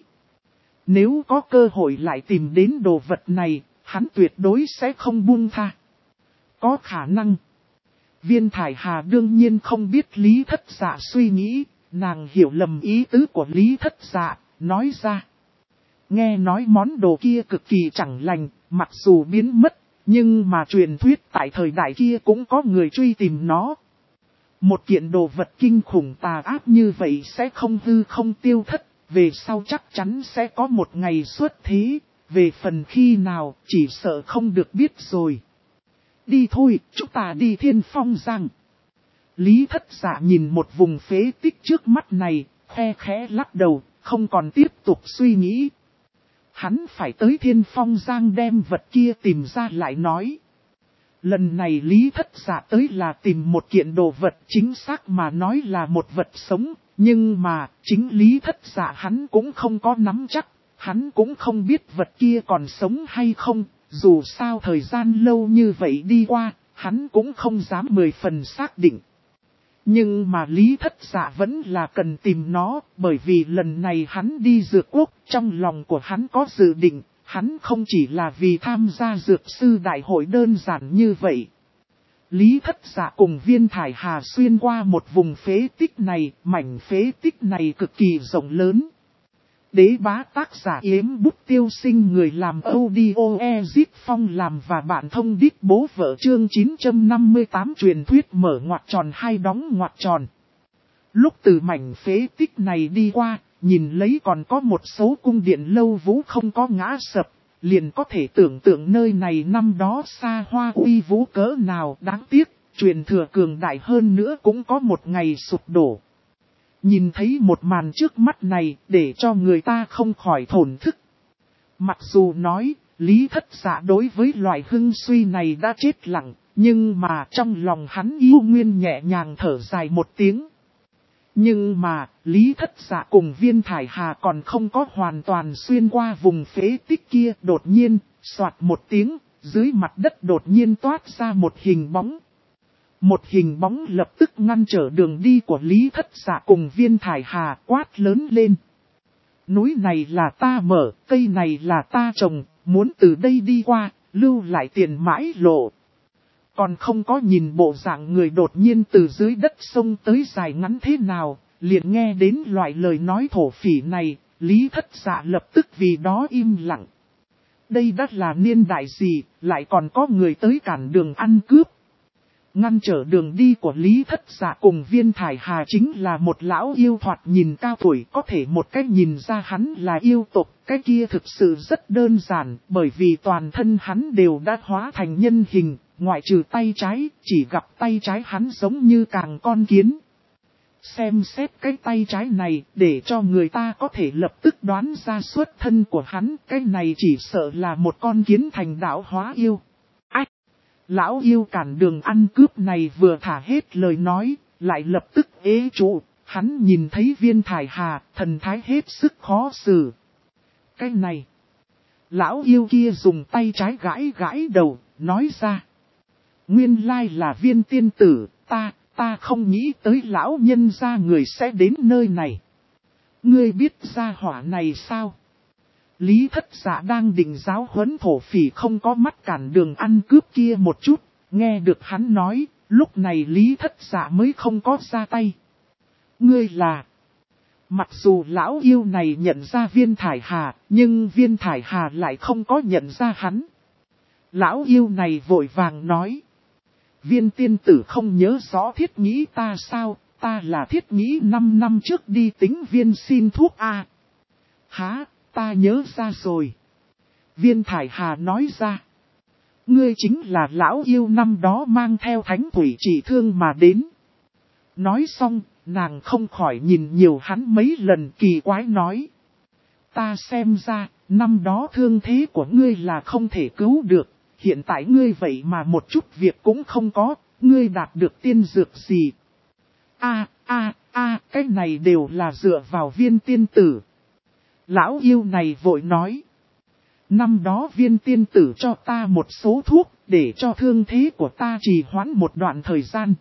Nếu có cơ hội lại tìm đến đồ vật này, hắn tuyệt đối sẽ không buông tha. Có khả năng. Viên Thải Hà đương nhiên không biết Lý Thất Dạ suy nghĩ, nàng hiểu lầm ý tứ của Lý Thất Dạ, nói ra. Nghe nói món đồ kia cực kỳ chẳng lành, mặc dù biến mất, nhưng mà truyền thuyết tại thời đại kia cũng có người truy tìm nó. Một kiện đồ vật kinh khủng tà ác như vậy sẽ không hư không tiêu thất, về sau chắc chắn sẽ có một ngày xuất thế, về phần khi nào chỉ sợ không được biết rồi. Đi thôi, chúng ta đi Thiên Phong Giang. Lý Thất Dạ nhìn một vùng phế tích trước mắt này, khe khẽ lắc đầu, không còn tiếp tục suy nghĩ. Hắn phải tới Thiên Phong Giang đem vật kia tìm ra lại nói. Lần này Lý Thất Dạ tới là tìm một kiện đồ vật, chính xác mà nói là một vật sống, nhưng mà chính Lý Thất Dạ hắn cũng không có nắm chắc, hắn cũng không biết vật kia còn sống hay không, dù sao thời gian lâu như vậy đi qua, hắn cũng không dám 10 phần xác định. Nhưng mà Lý Thất Dạ vẫn là cần tìm nó, bởi vì lần này hắn đi dược quốc, trong lòng của hắn có dự định, hắn không chỉ là vì tham gia dược sư đại hội đơn giản như vậy. Lý Thất Dạ cùng Viên Thải Hà xuyên qua một vùng phế tích này, mảnh phế tích này cực kỳ rộng lớn. Đế bá tác giả Yếm Bút Tiêu Sinh, người làm audio Ezit Phong làm và bạn thông đít bố vợ, chương 958 truyền thuyết mở ngoặc tròn hai đóng ngoặc tròn. Lúc từ mảnh phế tích này đi qua, nhìn lấy còn có một số cung điện lâu vũ không có ngã sập, liền có thể tưởng tượng nơi này năm đó xa hoa uy vũ cỡ nào. Đáng tiếc, truyền thừa cường đại hơn nữa cũng có một ngày sụp đổ. Nhìn thấy một màn trước mắt này để cho người ta không khỏi thổn thức. Mặc dù nói, Lý Thất Dạ đối với loại hưng suy này đã chết lặng, nhưng mà trong lòng hắn yêu nguyên nhẹ nhàng thở dài một tiếng. Nhưng mà, Lý Thất Dạ cùng Viên Thải Hà còn không có hoàn toàn xuyên qua vùng phế tích kia, đột nhiên, xoạt một tiếng, dưới mặt đất đột nhiên toát ra một hình bóng. Một hình bóng lập tức ngăn trở đường đi của Lý Thất Dạ cùng Viên Thải Hà, quát lớn lên. Núi này là ta mở, cây này là ta trồng, muốn từ đây đi qua, lưu lại tiền mãi lộ. Còn không có nhìn bộ dạng người đột nhiên từ dưới đất sông tới dài ngắn thế nào, liền nghe đến loại lời nói thổ phỉ này, Lý Thất Dạ lập tức vì đó im lặng. Đây đã là niên đại gì, lại còn có người tới cản đường ăn cướp. Ngăn trở đường đi của Lý Thất Dạ cùng Viên Thải Hà chính là một lão yêu thoạt nhìn cao tuổi, có thể một cách nhìn ra hắn là yêu tộc. Cái kia thực sự rất đơn giản, bởi vì toàn thân hắn đều đã hóa thành nhân hình, ngoại trừ tay trái, chỉ gặp tay trái hắn giống như càng con kiến. Xem xét cái tay trái này để cho người ta có thể lập tức đoán ra xuất thân của hắn. Cái này chỉ sợ là một con kiến thành đạo hóa yêu. Ách! Lão yêu cản đường ăn cướp này vừa thả hết lời nói, lại lập tức ế trụ. Hắn nhìn thấy Viên Thải Hà, thần thái hết sức khó xử. Cái này! Lão yêu kia dùng tay trái gãi gãi đầu, nói ra. Nguyên lai là Viên tiên tử, ta không nghĩ tới lão nhân gia người sẽ đến nơi này. Ngươi biết gia hỏa này sao? Lý Thất Dạ đang định giáo huấn thổ phỉ không có mắt cản đường ăn cướp kia một chút, nghe được hắn nói, lúc này Lý Thất Dạ mới không có ra tay. Ngươi là... Mặc dù lão yêu này nhận ra Viên Thải Hà, nhưng Viên Thải Hà lại không có nhận ra hắn. Lão yêu này vội vàng nói. Viên tiên tử không nhớ rõ Thiết Nghĩ ta sao, ta là Thiết Nghĩ 5 năm trước đi tính viên xin thuốc a. Hả, ta nhớ ra rồi. Viên Thải Hà nói ra. Ngươi chính là lão yêu năm đó mang theo thánh thủy trị thương mà đến. Nói xong, nàng không khỏi nhìn nhiều hắn mấy lần kỳ quái nói. Ta xem ra, năm đó thương thế của ngươi là không thể cứu được. Hiện tại ngươi vậy mà một chút việc cũng không có, ngươi đạt được tiên dược gì? Cái này đều là dựa vào Viên tiên tử. Lão yêu này vội nói. Năm đó Viên tiên tử cho ta một số thuốc, để cho thương thế của ta trì hoãn một đoạn thời gian.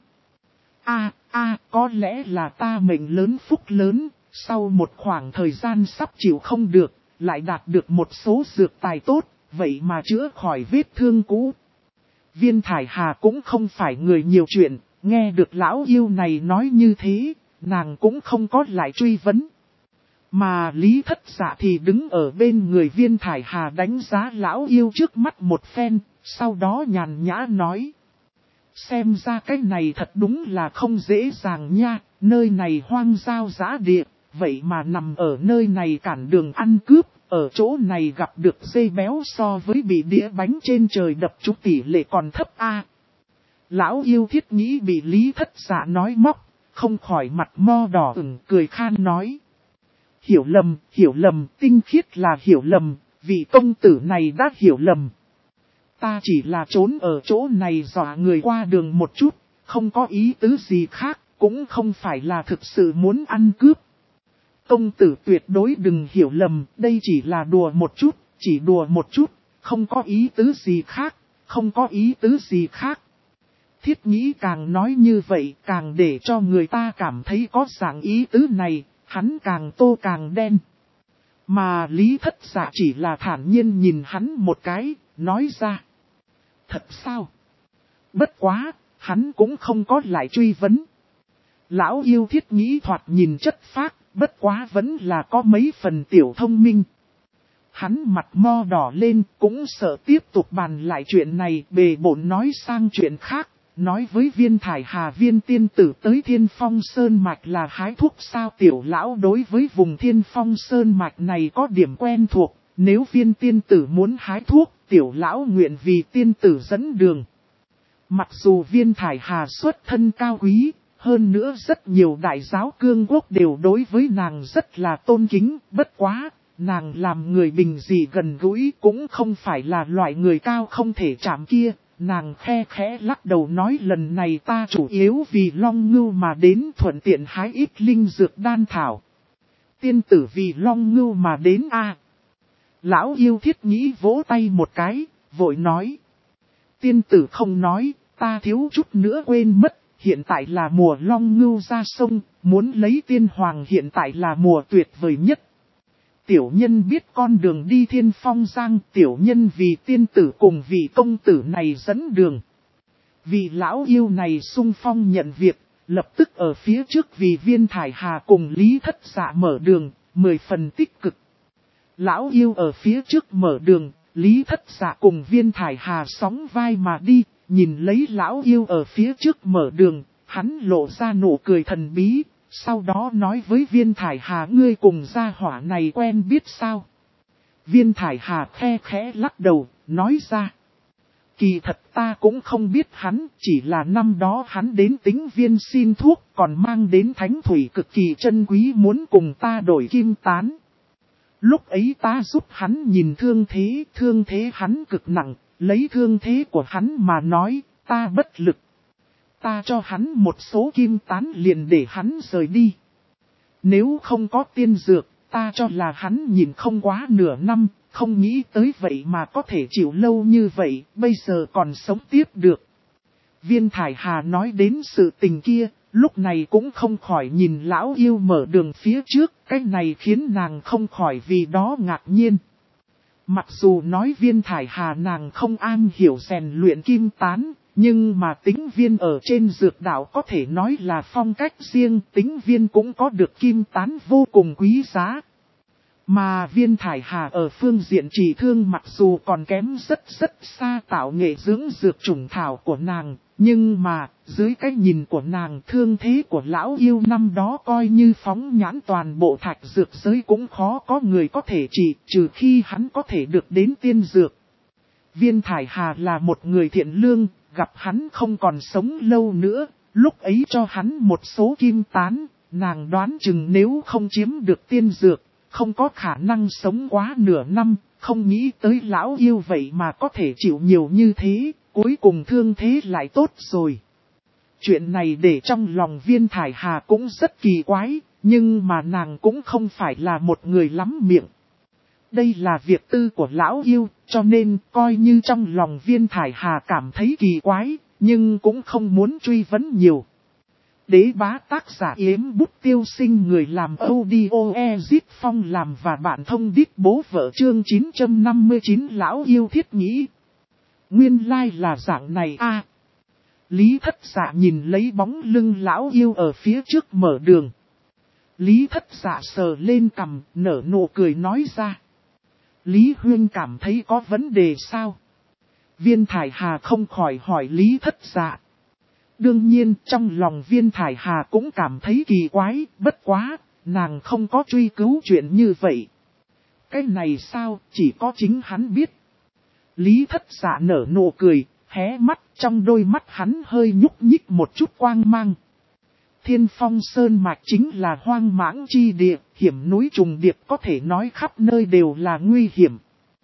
Có lẽ là ta mệnh lớn phúc lớn, sau một khoảng thời gian sắp chịu không được, lại đạt được một số dược tài tốt. Vậy mà chữa khỏi vết thương cũ. Viên Thải Hà cũng không phải người nhiều chuyện, nghe được lão yêu này nói như thế, nàng cũng không có lại truy vấn. Mà Lý Thất Dạ thì đứng ở bên người Viên Thải Hà đánh giá lão yêu trước mắt một phen, sau đó nhàn nhã nói. Xem ra cái này thật đúng là không dễ dàng nha, nơi này hoang giao dã địa, vậy mà nằm ở nơi này cản đường ăn cướp. Ở chỗ này gặp được dây béo so với bị đĩa bánh trên trời đập trúng tỷ lệ còn thấp a. Lão yêu Thiết Nghĩ bị Lý Thất Dạ nói móc, không khỏi mặt mo đỏ ửng cười khan nói. Hiểu lầm, tinh khiết là hiểu lầm, vị công tử này đã hiểu lầm. Ta chỉ là trốn ở chỗ này dọa người qua đường một chút, không có ý tứ gì khác, cũng không phải là thực sự muốn ăn cướp. Công tử tuyệt đối đừng hiểu lầm, đây chỉ là đùa một chút, chỉ đùa một chút, không có ý tứ gì khác, không có ý tứ gì khác. Thiết Nghĩ càng nói như vậy càng để cho người ta cảm thấy có dạng ý tứ này, hắn càng tô càng đen. Mà Lý Thất Dạ chỉ là thản nhiên nhìn hắn một cái, nói ra. Thật sao? Bất quá, hắn cũng không có lại truy vấn. Lão yêu Thiết Nghĩ thoạt nhìn chất phác. Bất quá vẫn là có mấy phần tiểu thông minh. Hắn mặt mo đỏ lên cũng sợ tiếp tục bàn lại chuyện này, bề bộn nói sang chuyện khác. Nói với Viên Thải Hà Viên tiên tử tới Thiên Phong Sơn Mạch là hái thuốc sao. Tiểu lão đối với vùng Thiên Phong Sơn Mạch này có điểm quen thuộc. Nếu Viên tiên tử muốn hái thuốc, tiểu lão nguyện vì tiên tử dẫn đường. Mặc dù Viên Thải Hà xuất thân cao quý, hơn nữa rất nhiều đại giáo cương quốc đều đối với nàng rất là tôn kính, bất quá, nàng làm người bình dị gần gũi cũng không phải là loại người cao không thể chạm kia. Nàng khe khẽ lắc đầu nói lần này ta chủ yếu vì Long Ngưu mà đến thuận tiện hái ít linh dược đan thảo. Tiên tử vì Long Ngưu mà đến a. Lão yêu Thiết Nghĩ vỗ tay một cái, vội nói. Tiên tử không nói, ta thiếu chút nữa quên mất. Hiện tại là mùa Long Ngưu ra sông, muốn lấy tiên hoàng hiện tại là mùa tuyệt vời nhất. Tiểu nhân biết con đường đi Thiên Phong Giang, tiểu nhân vì tiên tử cùng vị công tử này dẫn đường. Vị lão yêu này sung phong nhận việc, lập tức ở phía trước vì Viên Thải Hà cùng Lý Thất Dạ mở đường, 10 phần tích cực. Lão yêu ở phía trước mở đường, Lý Thất Dạ cùng Viên Thải Hà sóng vai mà đi. Nhìn lấy lão yêu ở phía trước mở đường, hắn lộ ra nụ cười thần bí, sau đó nói với Viên Thải Hà ngươi cùng gia hỏa này quen biết sao. Viên Thải Hà khe khẽ lắc đầu, nói ra. Kỳ thật ta cũng không biết hắn, chỉ là năm đó hắn đến Tĩnh Viên xin thuốc, còn mang đến thánh thủy cực kỳ chân quý muốn cùng ta đổi kim tán. Lúc ấy ta giúp hắn nhìn thương thế hắn cực nặng, lấy thương thế của hắn mà nói, ta bất lực. Ta cho hắn một số kim tán liền để hắn rời đi. Nếu không có tiên dược, ta cho là hắn nhìn không quá nửa năm, không nghĩ tới vậy mà có thể chịu lâu như vậy, bây giờ còn sống tiếp được. Viên Thải Hà nói đến sự tình kia, lúc này cũng không khỏi nhìn lão yêu mở đường phía trước, cái này khiến nàng không khỏi vì đó ngạc nhiên. Mặc dù nói Viên Thải Hà nàng không am hiểu rèn luyện kim tán, nhưng mà Tĩnh Viên ở trên dược đạo có thể nói là phong cách riêng, Tĩnh Viên cũng có được kim tán vô cùng quý giá. Mà Viên Thải Hà ở phương diện trị thương mặc dù còn kém rất xa tạo nghệ dưỡng dược trùng thảo của nàng, nhưng mà dưới cái nhìn của nàng thương thế của lão yêu năm đó coi như phóng nhãn toàn bộ thạch dược giới cũng khó có người có thể trị, trừ khi hắn có thể được đến tiên dược. Viên Thải Hà là một người thiện lương, gặp hắn không còn sống lâu nữa, lúc ấy cho hắn một số kim tán, nàng đoán chừng nếu không chiếm được tiên dược, không có khả năng sống quá nửa năm, không nghĩ tới lão yêu vậy mà có thể chịu nhiều như thế, cuối cùng thương thế lại tốt rồi. Chuyện này để trong lòng Viên Thải Hà cũng rất kỳ quái, nhưng mà nàng cũng không phải là một người lắm miệng. Đây là việc tư của lão yêu, cho nên coi như trong lòng Viên Thải Hà cảm thấy kỳ quái, nhưng cũng không muốn truy vấn nhiều. Đế bá tác giả Yếm Bút Tiêu Sinh, người làm audio Ezit Phong làm và bạn thông đít bố vợ chương 959 lão yêu thiết nghĩ. Nguyên lai là dạng này a. Lý Thất Dạ nhìn lấy bóng lưng lão yêu ở phía trước mở đường. Lý Thất Dạ sờ lên cằm, nở nụ cười nói ra. Lý Huyên cảm thấy có vấn đề sao? Viên Thải Hà không khỏi hỏi Lý Thất Dạ. Đương nhiên trong lòng Viên Thải Hà cũng cảm thấy kỳ quái, bất quá, nàng không có truy cứu chuyện như vậy. Cái này sao, chỉ có chính hắn biết. Lý Thất Dạ nở nụ cười, hé mắt, trong đôi mắt hắn hơi nhúc nhích một chút quang mang. Thiên Phong Sơn Mạch chính là hoang mãng chi địa, hiểm núi trùng điệp có thể nói khắp nơi đều là nguy hiểm.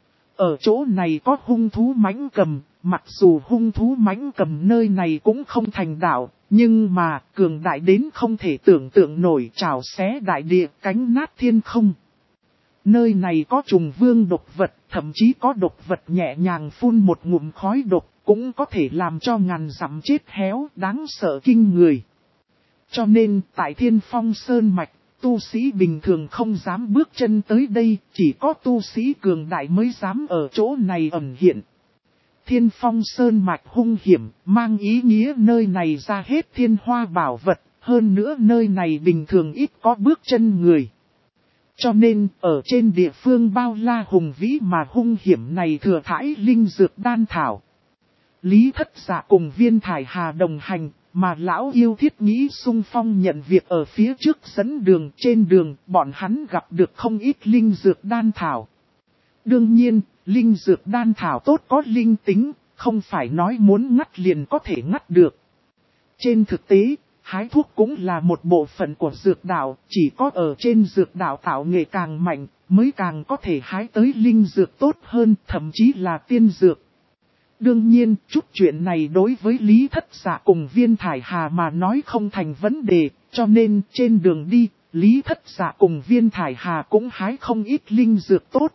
Ở chỗ này có hung thú mãnh cầm, mặc dù hung thú mãnh cầm nơi này cũng không thành đạo, nhưng mà cường đại đến không thể tưởng tượng nổi, trảo xé đại địa, cánh nát thiên không. Nơi này có trùng vương độc vật, thậm chí có độc vật nhẹ nhàng phun một ngụm khói độc, cũng có thể làm cho ngàn dặm chết héo, đáng sợ kinh người. Cho nên, tại Thiên Phong Sơn Mạch, tu sĩ bình thường không dám bước chân tới đây, chỉ có tu sĩ cường đại mới dám ở chỗ này ẩn hiện. Thiên Phong Sơn Mạch hung hiểm, mang ý nghĩa nơi này ra hết thiên hoa bảo vật, hơn nữa nơi này bình thường ít có bước chân người. Cho nên, ở trên địa phương bao la hùng vĩ mà hung hiểm này thừa thãi linh dược đan thảo. Lý Thất Dạ cùng Viên Thải Hà đồng hành, mà lão yêu thiết nghĩ xung phong nhận việc ở phía trước dẫn đường. Trên đường, bọn hắn gặp được không ít linh dược đan thảo. Đương nhiên, linh dược đan thảo tốt có linh tính, không phải nói muốn ngắt liền có thể ngắt được. Trên thực tế, hái thuốc cũng là một bộ phận của dược đạo, chỉ có ở trên dược đạo tạo nghệ càng mạnh, mới càng có thể hái tới linh dược tốt hơn, thậm chí là tiên dược. Đương nhiên, chút chuyện này đối với Lý Thất Dạ cùng Viên Thải Hà mà nói không thành vấn đề, cho nên trên đường đi, Lý Thất Dạ cùng Viên Thải Hà cũng hái không ít linh dược tốt.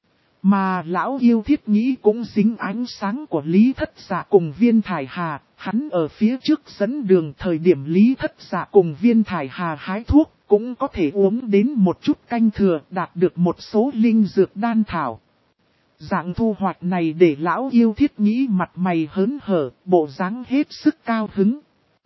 Mà lão yêu thiết nghĩ cũng dính ánh sáng của Lý Thất Dạ cùng Viên Thải Hà, hắn ở phía trước dẫn đường thời điểm Lý Thất Dạ cùng Viên Thải Hà hái thuốc, cũng có thể uống đến một chút canh thừa, đạt được một số linh dược đan thảo. Dạng thu hoạch này để lão yêu thiết nghĩ mặt mày hớn hở, bộ dáng hết sức cao hứng.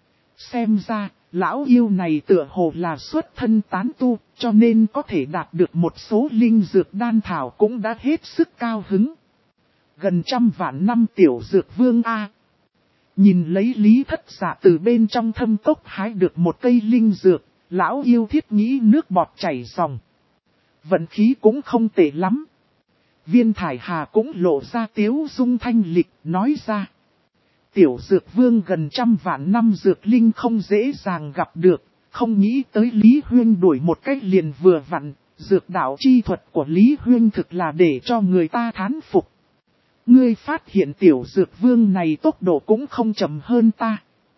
Xem ra, lão yêu này tựa hồ là xuất thân tán tu, cho nên có thể đạt được một số linh dược đan thảo cũng đã hết sức cao hứng. Gần 100 vạn năm tiểu dược vương A. Nhìn lấy Lý Thất Dạ từ bên trong thâm cốc hái được một cây linh dược, lão yêu thiết nghĩ nước bọt chảy ròng. Vận khí cũng không tệ lắm. Viên Thải Hà cũng lộ ra tiếu dung thanh lịch, nói ra. Tiểu dược vương gần 100 vạn năm dược linh không dễ dàng gặp được, không nghĩ tới Lý Huyên đuổi một cách liền vừa vặn, dược đạo chi thuật của Lý Huyên thực là để cho người ta thán phục. Ngươi phát hiện tiểu dược vương này tốc độ cũng không chậm hơn ta.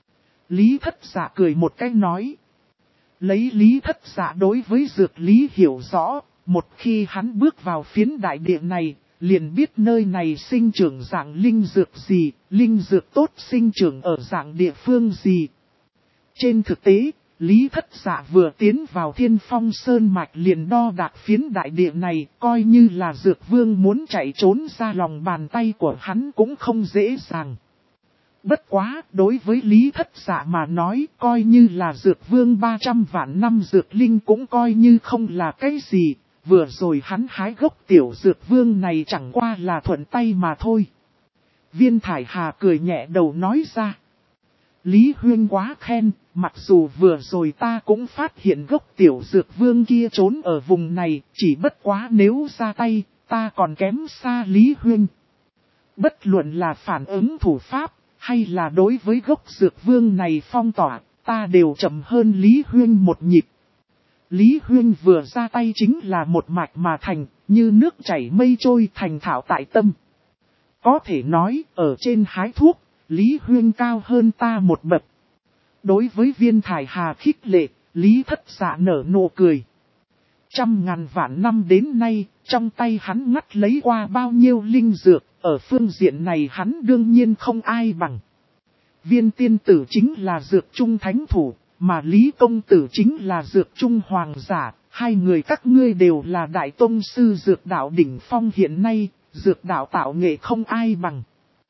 Lý Thất Dạ cười một cái nói. Lấy Lý Thất Dạ đối với dược lý hiểu rõ, một khi hắn bước vào phiến đại địa này, liền biết nơi này sinh trưởng dạng linh dược gì, linh dược tốt sinh trưởng ở dạng địa phương gì. Trên thực tế, Lý Thất Dạ vừa tiến vào Thiên Phong Sơn Mạch liền đo đạc phiến đại địa này, coi như là dược vương muốn chạy trốn ra lòng bàn tay của hắn cũng không dễ dàng. Bất quá, đối với Lý Thất Dạ mà nói, coi như là dược vương 300 vạn năm dược linh cũng coi như không là cái gì, vừa rồi hắn hái gốc tiểu dược vương này chẳng qua là thuận tay mà thôi. Viên Thải Hà cười nhẹ đầu nói ra. Lý Huyên quá khen, mặc dù vừa rồi ta cũng phát hiện gốc tiểu dược vương kia trốn ở vùng này, chỉ bất quá nếu ra tay, ta còn kém xa Lý Huyên. Bất luận là phản ứng thủ pháp, hay là đối với gốc dược vương này phong tỏa, ta đều chậm hơn Lý Huyên một nhịp. Lý Huyên vừa ra tay chính là một mạch mà thành, như nước chảy mây trôi thành thạo tại tâm. Có thể nói, ở trên hái thuốc, Lý Huyên cao hơn ta một bậc. Đối với Viên Thải Hà khích lệ, Lý Thất Dạ nở nụ cười. 100.000 vạn năm đến nay, trong tay hắn ngắt lấy qua bao nhiêu linh dược, ở phương diện này hắn đương nhiên không ai bằng. Viên tiên tử chính là dược trung thánh thủ, mà Lý công tử chính là dược trung hoàng giả, hai người các ngươi đều là đại tông sư dược đạo đỉnh phong hiện nay, dược đạo tạo nghệ không ai bằng.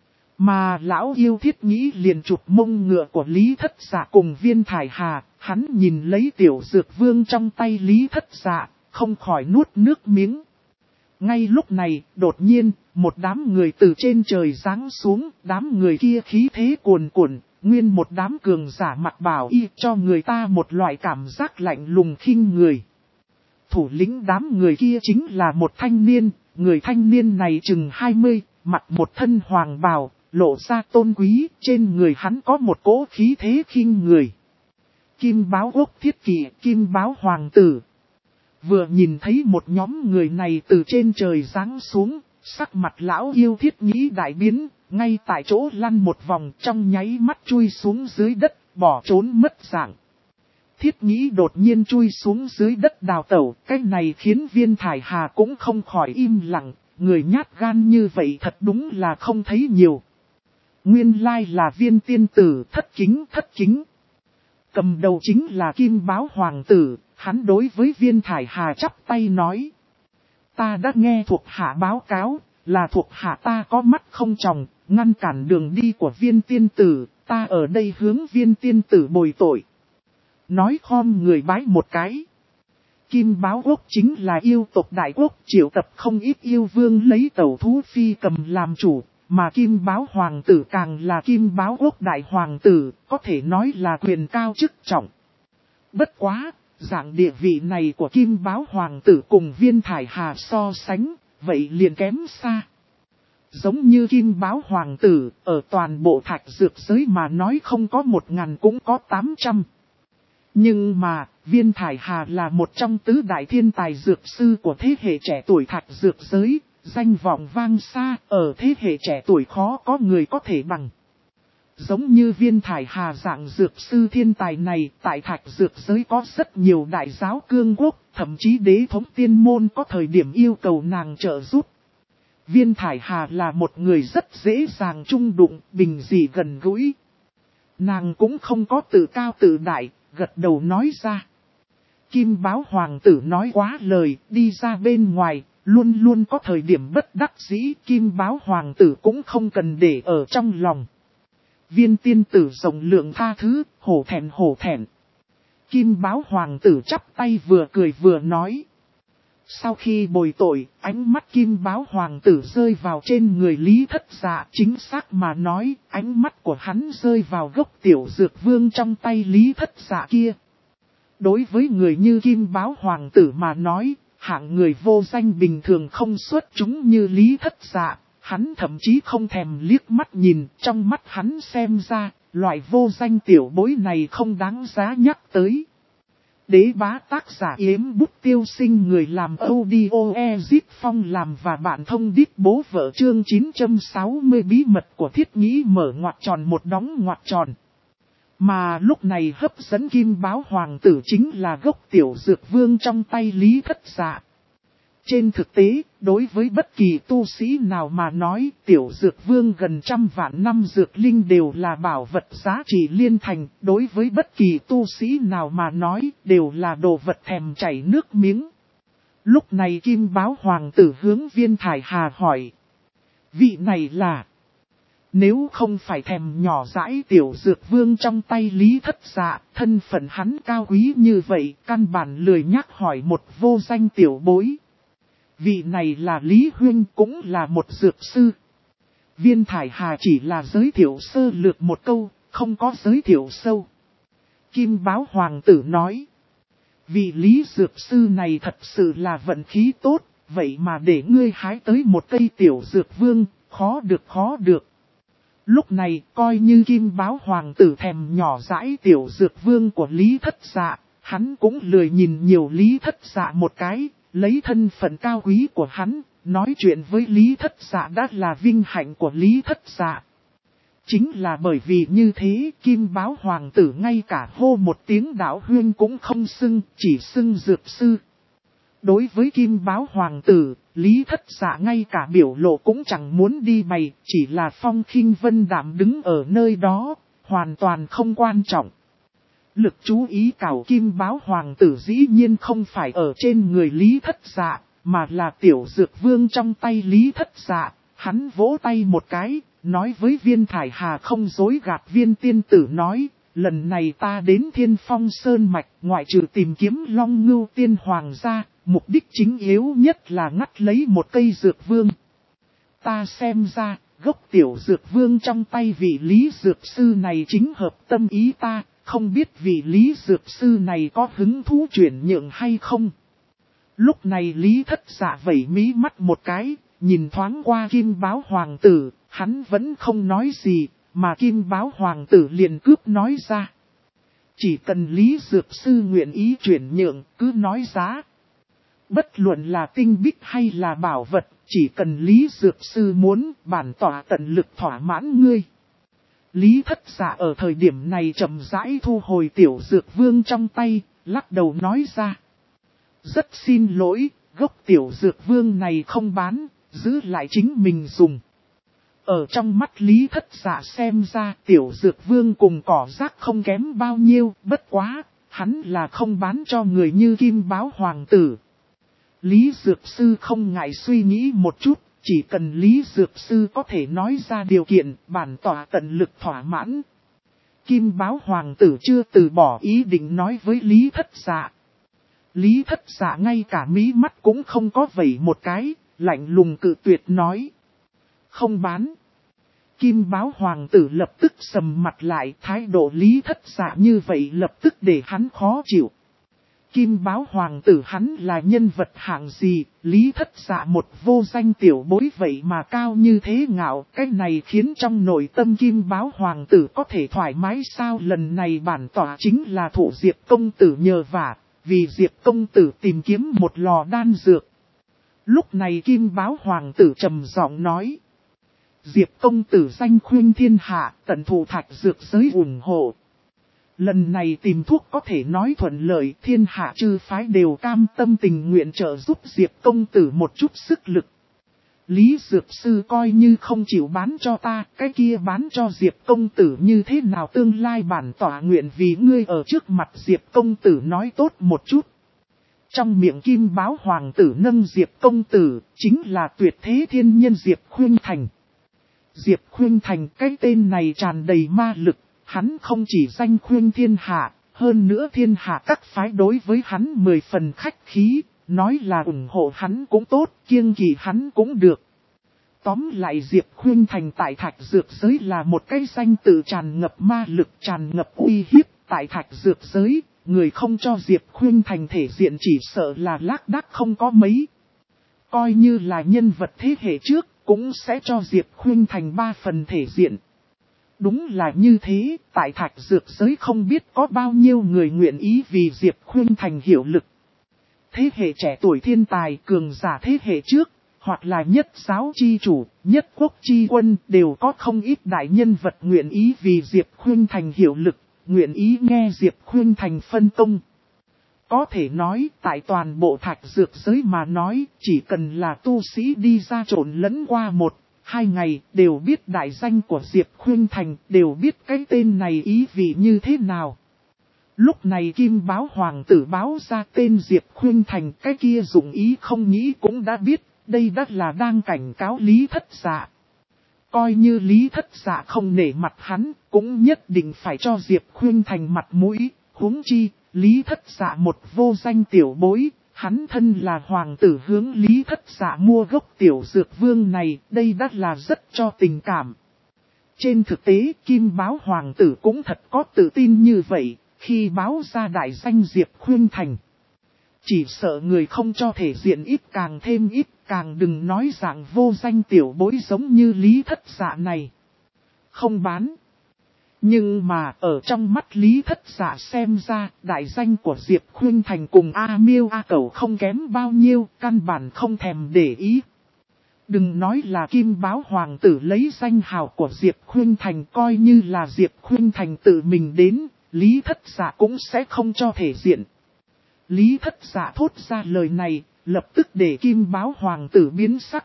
Mà lão yêu Thiết Nhĩ liền chụp mông ngựa của Lý Thất Dạ cùng Viên Thải Hà, hắn nhìn lấy tiểu dược vương trong tay Lý Thất Dạ, không khỏi nuốt nước miếng. Ngay lúc này, đột nhiên, một đám người từ trên trời giáng xuống, đám người kia khí thế cuồn cuộn, nguyên một đám cường giả mặc bào y cho người ta một loại cảm giác lạnh lùng khinh người. Thủ lĩnh đám người kia chính là một thanh niên, người thanh niên này chừng 20, mặc một thân hoàng bào, lộ ra tôn quý, trên người hắn có một cỗ khí thế khinh người. Kim Báo Quốc Thiết Kỵ, Kim Báo Hoàng tử. Vừa nhìn thấy một nhóm người này từ trên trời giáng xuống, sắc mặt lão yêu Thiết Nhĩ đại biến, ngay tại chỗ lăn một vòng trong nháy mắt chui xuống dưới đất, bỏ trốn mất dạng. Thiết Nhĩ đột nhiên chui xuống dưới đất đào tẩu, cái này khiến Viên Thải Hà cũng không khỏi im lặng, người nhát gan như vậy thật đúng là không thấy nhiều. Nguyên lai là Viên tiên tử, thất kính. Cầm đầu chính là Kim Báo Hoàng tử, hắn đối với Viên Thải Hà chắp tay nói. Ta đã nghe thuộc hạ báo cáo, là thuộc hạ ta có mắt không tròng, ngăn cản đường đi của Viên tiên tử, ta ở đây hướng Viên tiên tử bồi tội. Nói khom người bái một cái. Kim Báo Quốc chính là yêu tộc đại quốc, triệu tập không ít yêu vương lấy tẩu thú phi cầm làm chủ. Mà Kim Báo Hoàng tử càng là Kim Báo Quốc đại hoàng tử, có thể nói là quyền cao chức trọng. Bất quá, dạng địa vị này của Kim Báo Hoàng tử cùng Viên Thải Hà so sánh, vậy liền kém xa. Giống như Kim Báo Hoàng tử, ở toàn bộ thạch dược giới mà nói không có 1000 cũng có 800. Nhưng mà, Viên Thải Hà là một trong tứ đại thiên tài dược sư của thế hệ trẻ tuổi thạch dược giới. Danh vọng vang xa, ở thế hệ trẻ tuổi khó có người có thể bằng. Giống như Viên Thải Hà dạng dược sư thiên tài này, tại thạch dược giới có rất nhiều đại giáo cương quốc, thậm chí đế thống tiên môn có thời điểm yêu cầu nàng trợ giúp. Viên Thải Hà là một người rất dễ dàng chung đụng, bình dị gần gũi. Nàng cũng không có tự cao tự đại, gật đầu nói ra. Kim Báo Hoàng tử nói quá lời, đi ra bên ngoài. Luôn luôn có thời điểm bất đắc dĩ, Kim Báo Hoàng tử cũng không cần để ở trong lòng. Viên tiên tử rộng lượng tha thứ, hổ thẹn. Kim Báo Hoàng tử chắp tay vừa cười vừa nói. Sau khi bồi tội, ánh mắt Kim Báo Hoàng tử rơi vào trên người Lý Thất Dạ. Chính xác mà nói, ánh mắt của hắn rơi vào gốc tiểu dược vương trong tay Lý Thất Dạ kia. Đối với người như Kim Báo Hoàng tử mà nói, hạng người vô danh bình thường không xuất chúng như Lý Thất Dạ, hắn thậm chí không thèm liếc mắt nhìn, trong mắt hắn xem ra, loại vô danh tiểu bối này không đáng giá nhắc tới. Đế bá tác giả Yếm Bút Tiêu Sinh, người làm audio Ezit Phong làm và bạn thông đít bố vợ, chương 960 bí mật của thiết nghĩ mở ngoặc tròn một đóng ngoặc tròn. Mà lúc này hấp dẫn kim báo hoàng tử chính là gốc tiểu dược vương trong tay Lý Thất Dạ. Trên thực tế, đối với bất kỳ tu sĩ nào mà nói, tiểu dược vương gần 100 vạn năm dược linh đều là bảo vật giá trị liên thành, đối với bất kỳ tu sĩ nào mà nói, đều là đồ vật thèm chảy nước miếng. Lúc này kim báo hoàng tử hướng Viên Thải Hà hỏi. Vị này là... Nếu không phải thèm nhỏ dãi tiểu dược vương trong tay Lý Thất Dạ, thân phận hắn cao quý như vậy, căn bản lười nhắc hỏi một vô danh tiểu bối. Vị này là Lý Huynh, cũng là một dược sư. Viên Thải Hà chỉ là giới thiệu sơ lược một câu, không có giới thiệu sâu. Kim báo hoàng tử nói. Vị Lý dược sư này thật sự là vận khí tốt, vậy mà để ngươi hái tới một cây tiểu dược vương, khó được. Lúc này, coi như kim báo hoàng tử thèm nhỏ dãi tiểu dược vương của Lý Thất Dạ, hắn cũng lười nhìn nhiều Lý Thất Dạ một cái, lấy thân phận cao quý của hắn, nói chuyện với Lý Thất Dạ đã là vinh hạnh của Lý Thất Dạ. Chính là bởi vì như thế, kim báo hoàng tử ngay cả hô một tiếng đạo huyên cũng không xưng, chỉ xưng dược sư. Đối với kim báo hoàng tử, Lý Thất Dạ ngay cả biểu lộ cũng chẳng muốn đi bày, chỉ là phong khinh vân đạm đứng ở nơi đó, hoàn toàn không quan trọng. Lực chú ý cảo kim báo hoàng tử dĩ nhiên không phải ở trên người Lý Thất Dạ, mà là tiểu dược vương trong tay Lý Thất Dạ. Hắn vỗ tay một cái, nói với Viên Thải Hà không dối gạt. Viên tiên tử nói, lần này ta đến Thiên Phong Sơn Mạch, ngoại trừ tìm kiếm Long Ngưu Tiên Hoàng gia, mục đích chính yếu nhất là ngắt lấy một cây dược vương. Ta xem ra, gốc tiểu dược vương trong tay vị Lý dược sư này chính hợp tâm ý ta, không biết vị Lý dược sư này có hứng thú chuyển nhượng hay không. Lúc này Lý Thất Dạ vẩy mí mắt một cái, nhìn thoáng qua kim báo hoàng tử, hắn vẫn không nói gì, mà kim báo hoàng tử liền cướp nói ra. Chỉ cần Lý dược sư nguyện ý chuyển nhượng, cứ nói giá. Bất luận là tinh bích hay là bảo vật, chỉ cần Lý dược sư muốn, bản tỏa tận lực thỏa mãn ngươi. Lý Thất Dạ ở thời điểm này chậm rãi thu hồi tiểu dược vương trong tay, lắc đầu nói ra. Rất xin lỗi, gốc tiểu dược vương này không bán, giữ lại chính mình dùng. Ở trong mắt Lý Thất Dạ xem ra tiểu dược vương cùng cỏ rác không kém bao nhiêu, bất quá, hắn là không bán cho người như kim báo hoàng tử. Lý Dược Sư không ngại suy nghĩ một chút, chỉ cần Lý Dược Sư có thể nói ra điều kiện, bản tỏa tận lực thỏa mãn. Kim báo hoàng tử chưa từ bỏ ý định nói với Lý Thất Dạ. Lý Thất Dạ ngay cả mí mắt cũng không có vẩy một cái, lạnh lùng cự tuyệt nói. Không bán. Kim báo hoàng tử lập tức sầm mặt lại, thái độ Lý Thất Dạ như vậy lập tức để hắn khó chịu. Kim báo hoàng tử hắn là nhân vật hạng gì, Lý Thất Dạ một vô danh tiểu bối vậy mà cao như thế ngạo, cái này khiến trong nội tâm kim báo hoàng tử có thể thoải mái sao. Lần này bản tỏa chính là thụ Diệp công tử nhờ vả, vì Diệp công tử tìm kiếm một lò đan dược. Lúc này kim báo hoàng tử trầm giọng nói. Diệp công tử danh khuyên thiên hạ, tận thụ thạch dược giới ủng hộ. Lần này tìm thuốc có thể nói thuận lợi, thiên hạ chư phái đều cam tâm tình nguyện trợ giúp Diệp công tử một chút sức lực. Lý Dược Sư coi như không chịu bán cho ta, cái kia bán cho Diệp công tử như thế nào, tương lai bản tỏa nguyện vì ngươi ở trước mặt Diệp công tử nói tốt một chút. Trong miệng kim báo hoàng tử nâng Diệp công tử, chính là tuyệt thế thiên nhân Diệp Khuynh Thành. Diệp Khuynh Thành, cái tên này tràn đầy ma lực. Hắn không chỉ danh khuyên thiên hạ, hơn nữa thiên hạ các phái đối với hắn 10 phần khách khí, nói là ủng hộ hắn cũng tốt, kiêng kỵ hắn cũng được. Tóm lại Diệp Khuynh Thành tại thạch dược giới là một cái danh tự tràn ngập ma lực, tràn ngập uy hiếp. Tại thạch dược giới, người không cho Diệp Khuynh Thành thể diện chỉ sợ là lác đác không có mấy. Coi như là nhân vật thế hệ trước, cũng sẽ cho Diệp Khuynh Thành 3 phần thể diện. Đúng là như thế, tại Thạch Dược giới không biết có bao nhiêu người nguyện ý vì Diệp Khuynh Thành hiệu lực. Thế hệ trẻ tuổi thiên tài cường giả thế hệ trước, hoặc là nhất giáo chi chủ, nhất quốc chi quân đều có không ít đại nhân vật nguyện ý vì Diệp Khuynh Thành hiệu lực, nguyện ý nghe Diệp Khuynh Thành phân công. Có thể nói, tại toàn bộ Thạch Dược giới mà nói, chỉ cần là tu sĩ đi ra trộn lẫn qua 1-2 ngày, đều biết đại danh của Diệp Khuynh Thành, đều biết cái tên này ý vị như thế nào. Lúc này Kim Báo Hoàng tử báo ra tên Diệp Khuynh Thành, cái kia dụng ý không nghĩ cũng đã biết, đây đã là đang cảnh cáo Lý Thất Dạ. Coi như Lý Thất Dạ không nể mặt hắn, cũng nhất định phải cho Diệp Khuynh Thành mặt mũi, huống chi. Lý Thất Dạ một vô danh tiểu bối, hắn thân là hoàng tử hướng Lý Thất Dạ mua gốc tiểu dược vương này, đây đã là rất cho tình cảm. Trên thực tế, Kim Báo Hoàng tử cũng thật có tự tin như vậy, khi báo ra đại danh Diệp Khuynh Thành. Chỉ sợ người không cho thể diện ít càng thêm ít, càng đừng nói dạng vô danh tiểu bối giống như Lý Thất Dạ này. Không bán. Nhưng mà ở trong mắt Lý Thất Dạ xem ra, đại danh của Diệp Khuynh Thành cùng A Miêu A Cẩu không kém bao nhiêu, căn bản không thèm để ý. Đừng nói là Kim Báo Hoàng tử lấy danh hào của Diệp Khuynh Thành, coi như là Diệp Khuynh Thành tự mình đến, Lý Thất Dạ cũng sẽ không cho thể diện. Lý Thất Dạ thốt ra lời này, lập tức để Kim Báo Hoàng tử biến sắc.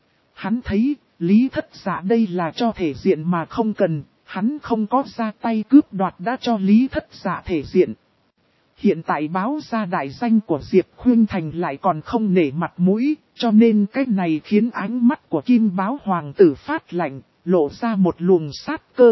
Hắn thấy, Lý Thất Dạ đây là cho thể diện mà không cần. Hắn không có ra tay cướp đoạt đã cho Lý Thất Dạ thể diện. Hiện tại báo ra đại danh của Diệp Khuynh Thành lại còn không nể mặt mũi, cho nên cái này khiến ánh mắt của Kim Báo Hoàng tử phát lạnh, lộ ra một luồng sát cơ.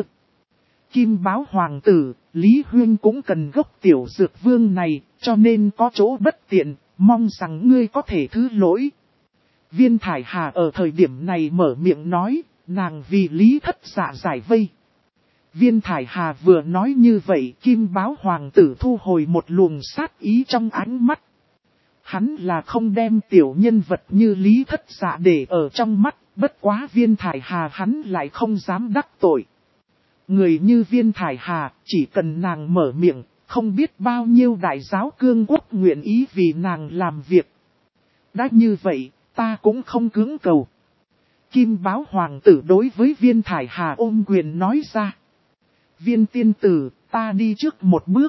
Kim Báo Hoàng tử, Lý Huyên cũng cần gốc tiểu dược vương này, cho nên có chỗ bất tiện, mong rằng ngươi có thể thứ lỗi. Viên Thải Hà ở thời điểm này mở miệng nói, nàng vì Lý Thất Dạ giải vây. Viên Thải Hà vừa nói như vậy, Kim Báo Hoàng tử thu hồi một luồng sát ý trong ánh mắt. Hắn là không đem tiểu nhân vật như Lý Thất Dạ để ở trong mắt, bất quá Viên Thải Hà hắn lại không dám đắc tội. Người như Viên Thải Hà, chỉ cần nàng mở miệng, không biết bao nhiêu đại giáo cương quốc nguyện ý vì nàng làm việc. Đã như vậy, ta cũng không cưỡng cầu. Kim Báo Hoàng tử đối với Viên Thải Hà ôm quyền nói ra. Viên tiên tử, ta đi trước một bước.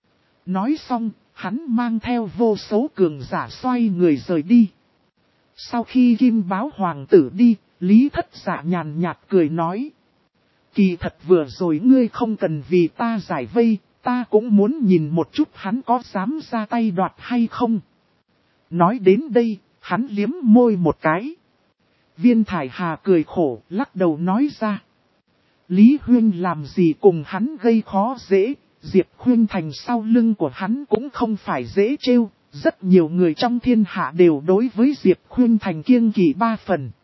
Nói xong, hắn mang theo vô số cường giả xoay người rời đi. Sau khi Kim Báo Hoàng tử đi, Lý Thất Dạ nhàn nhạt cười nói. Kỳ thật vừa rồi ngươi không cần vì ta giải vây, ta cũng muốn nhìn một chút hắn có dám ra tay đoạt hay không. Nói đến đây, hắn liếm môi một cái. Viên Thải Hà cười khổ, lắc đầu nói ra. Lý Huyên làm gì cùng hắn gây khó dễ, Diệp Khuynh Thành sau lưng của hắn cũng không phải dễ trêu, rất nhiều người trong thiên hạ đều đối với Diệp Khuynh Thành kiêng kỵ 3 phần.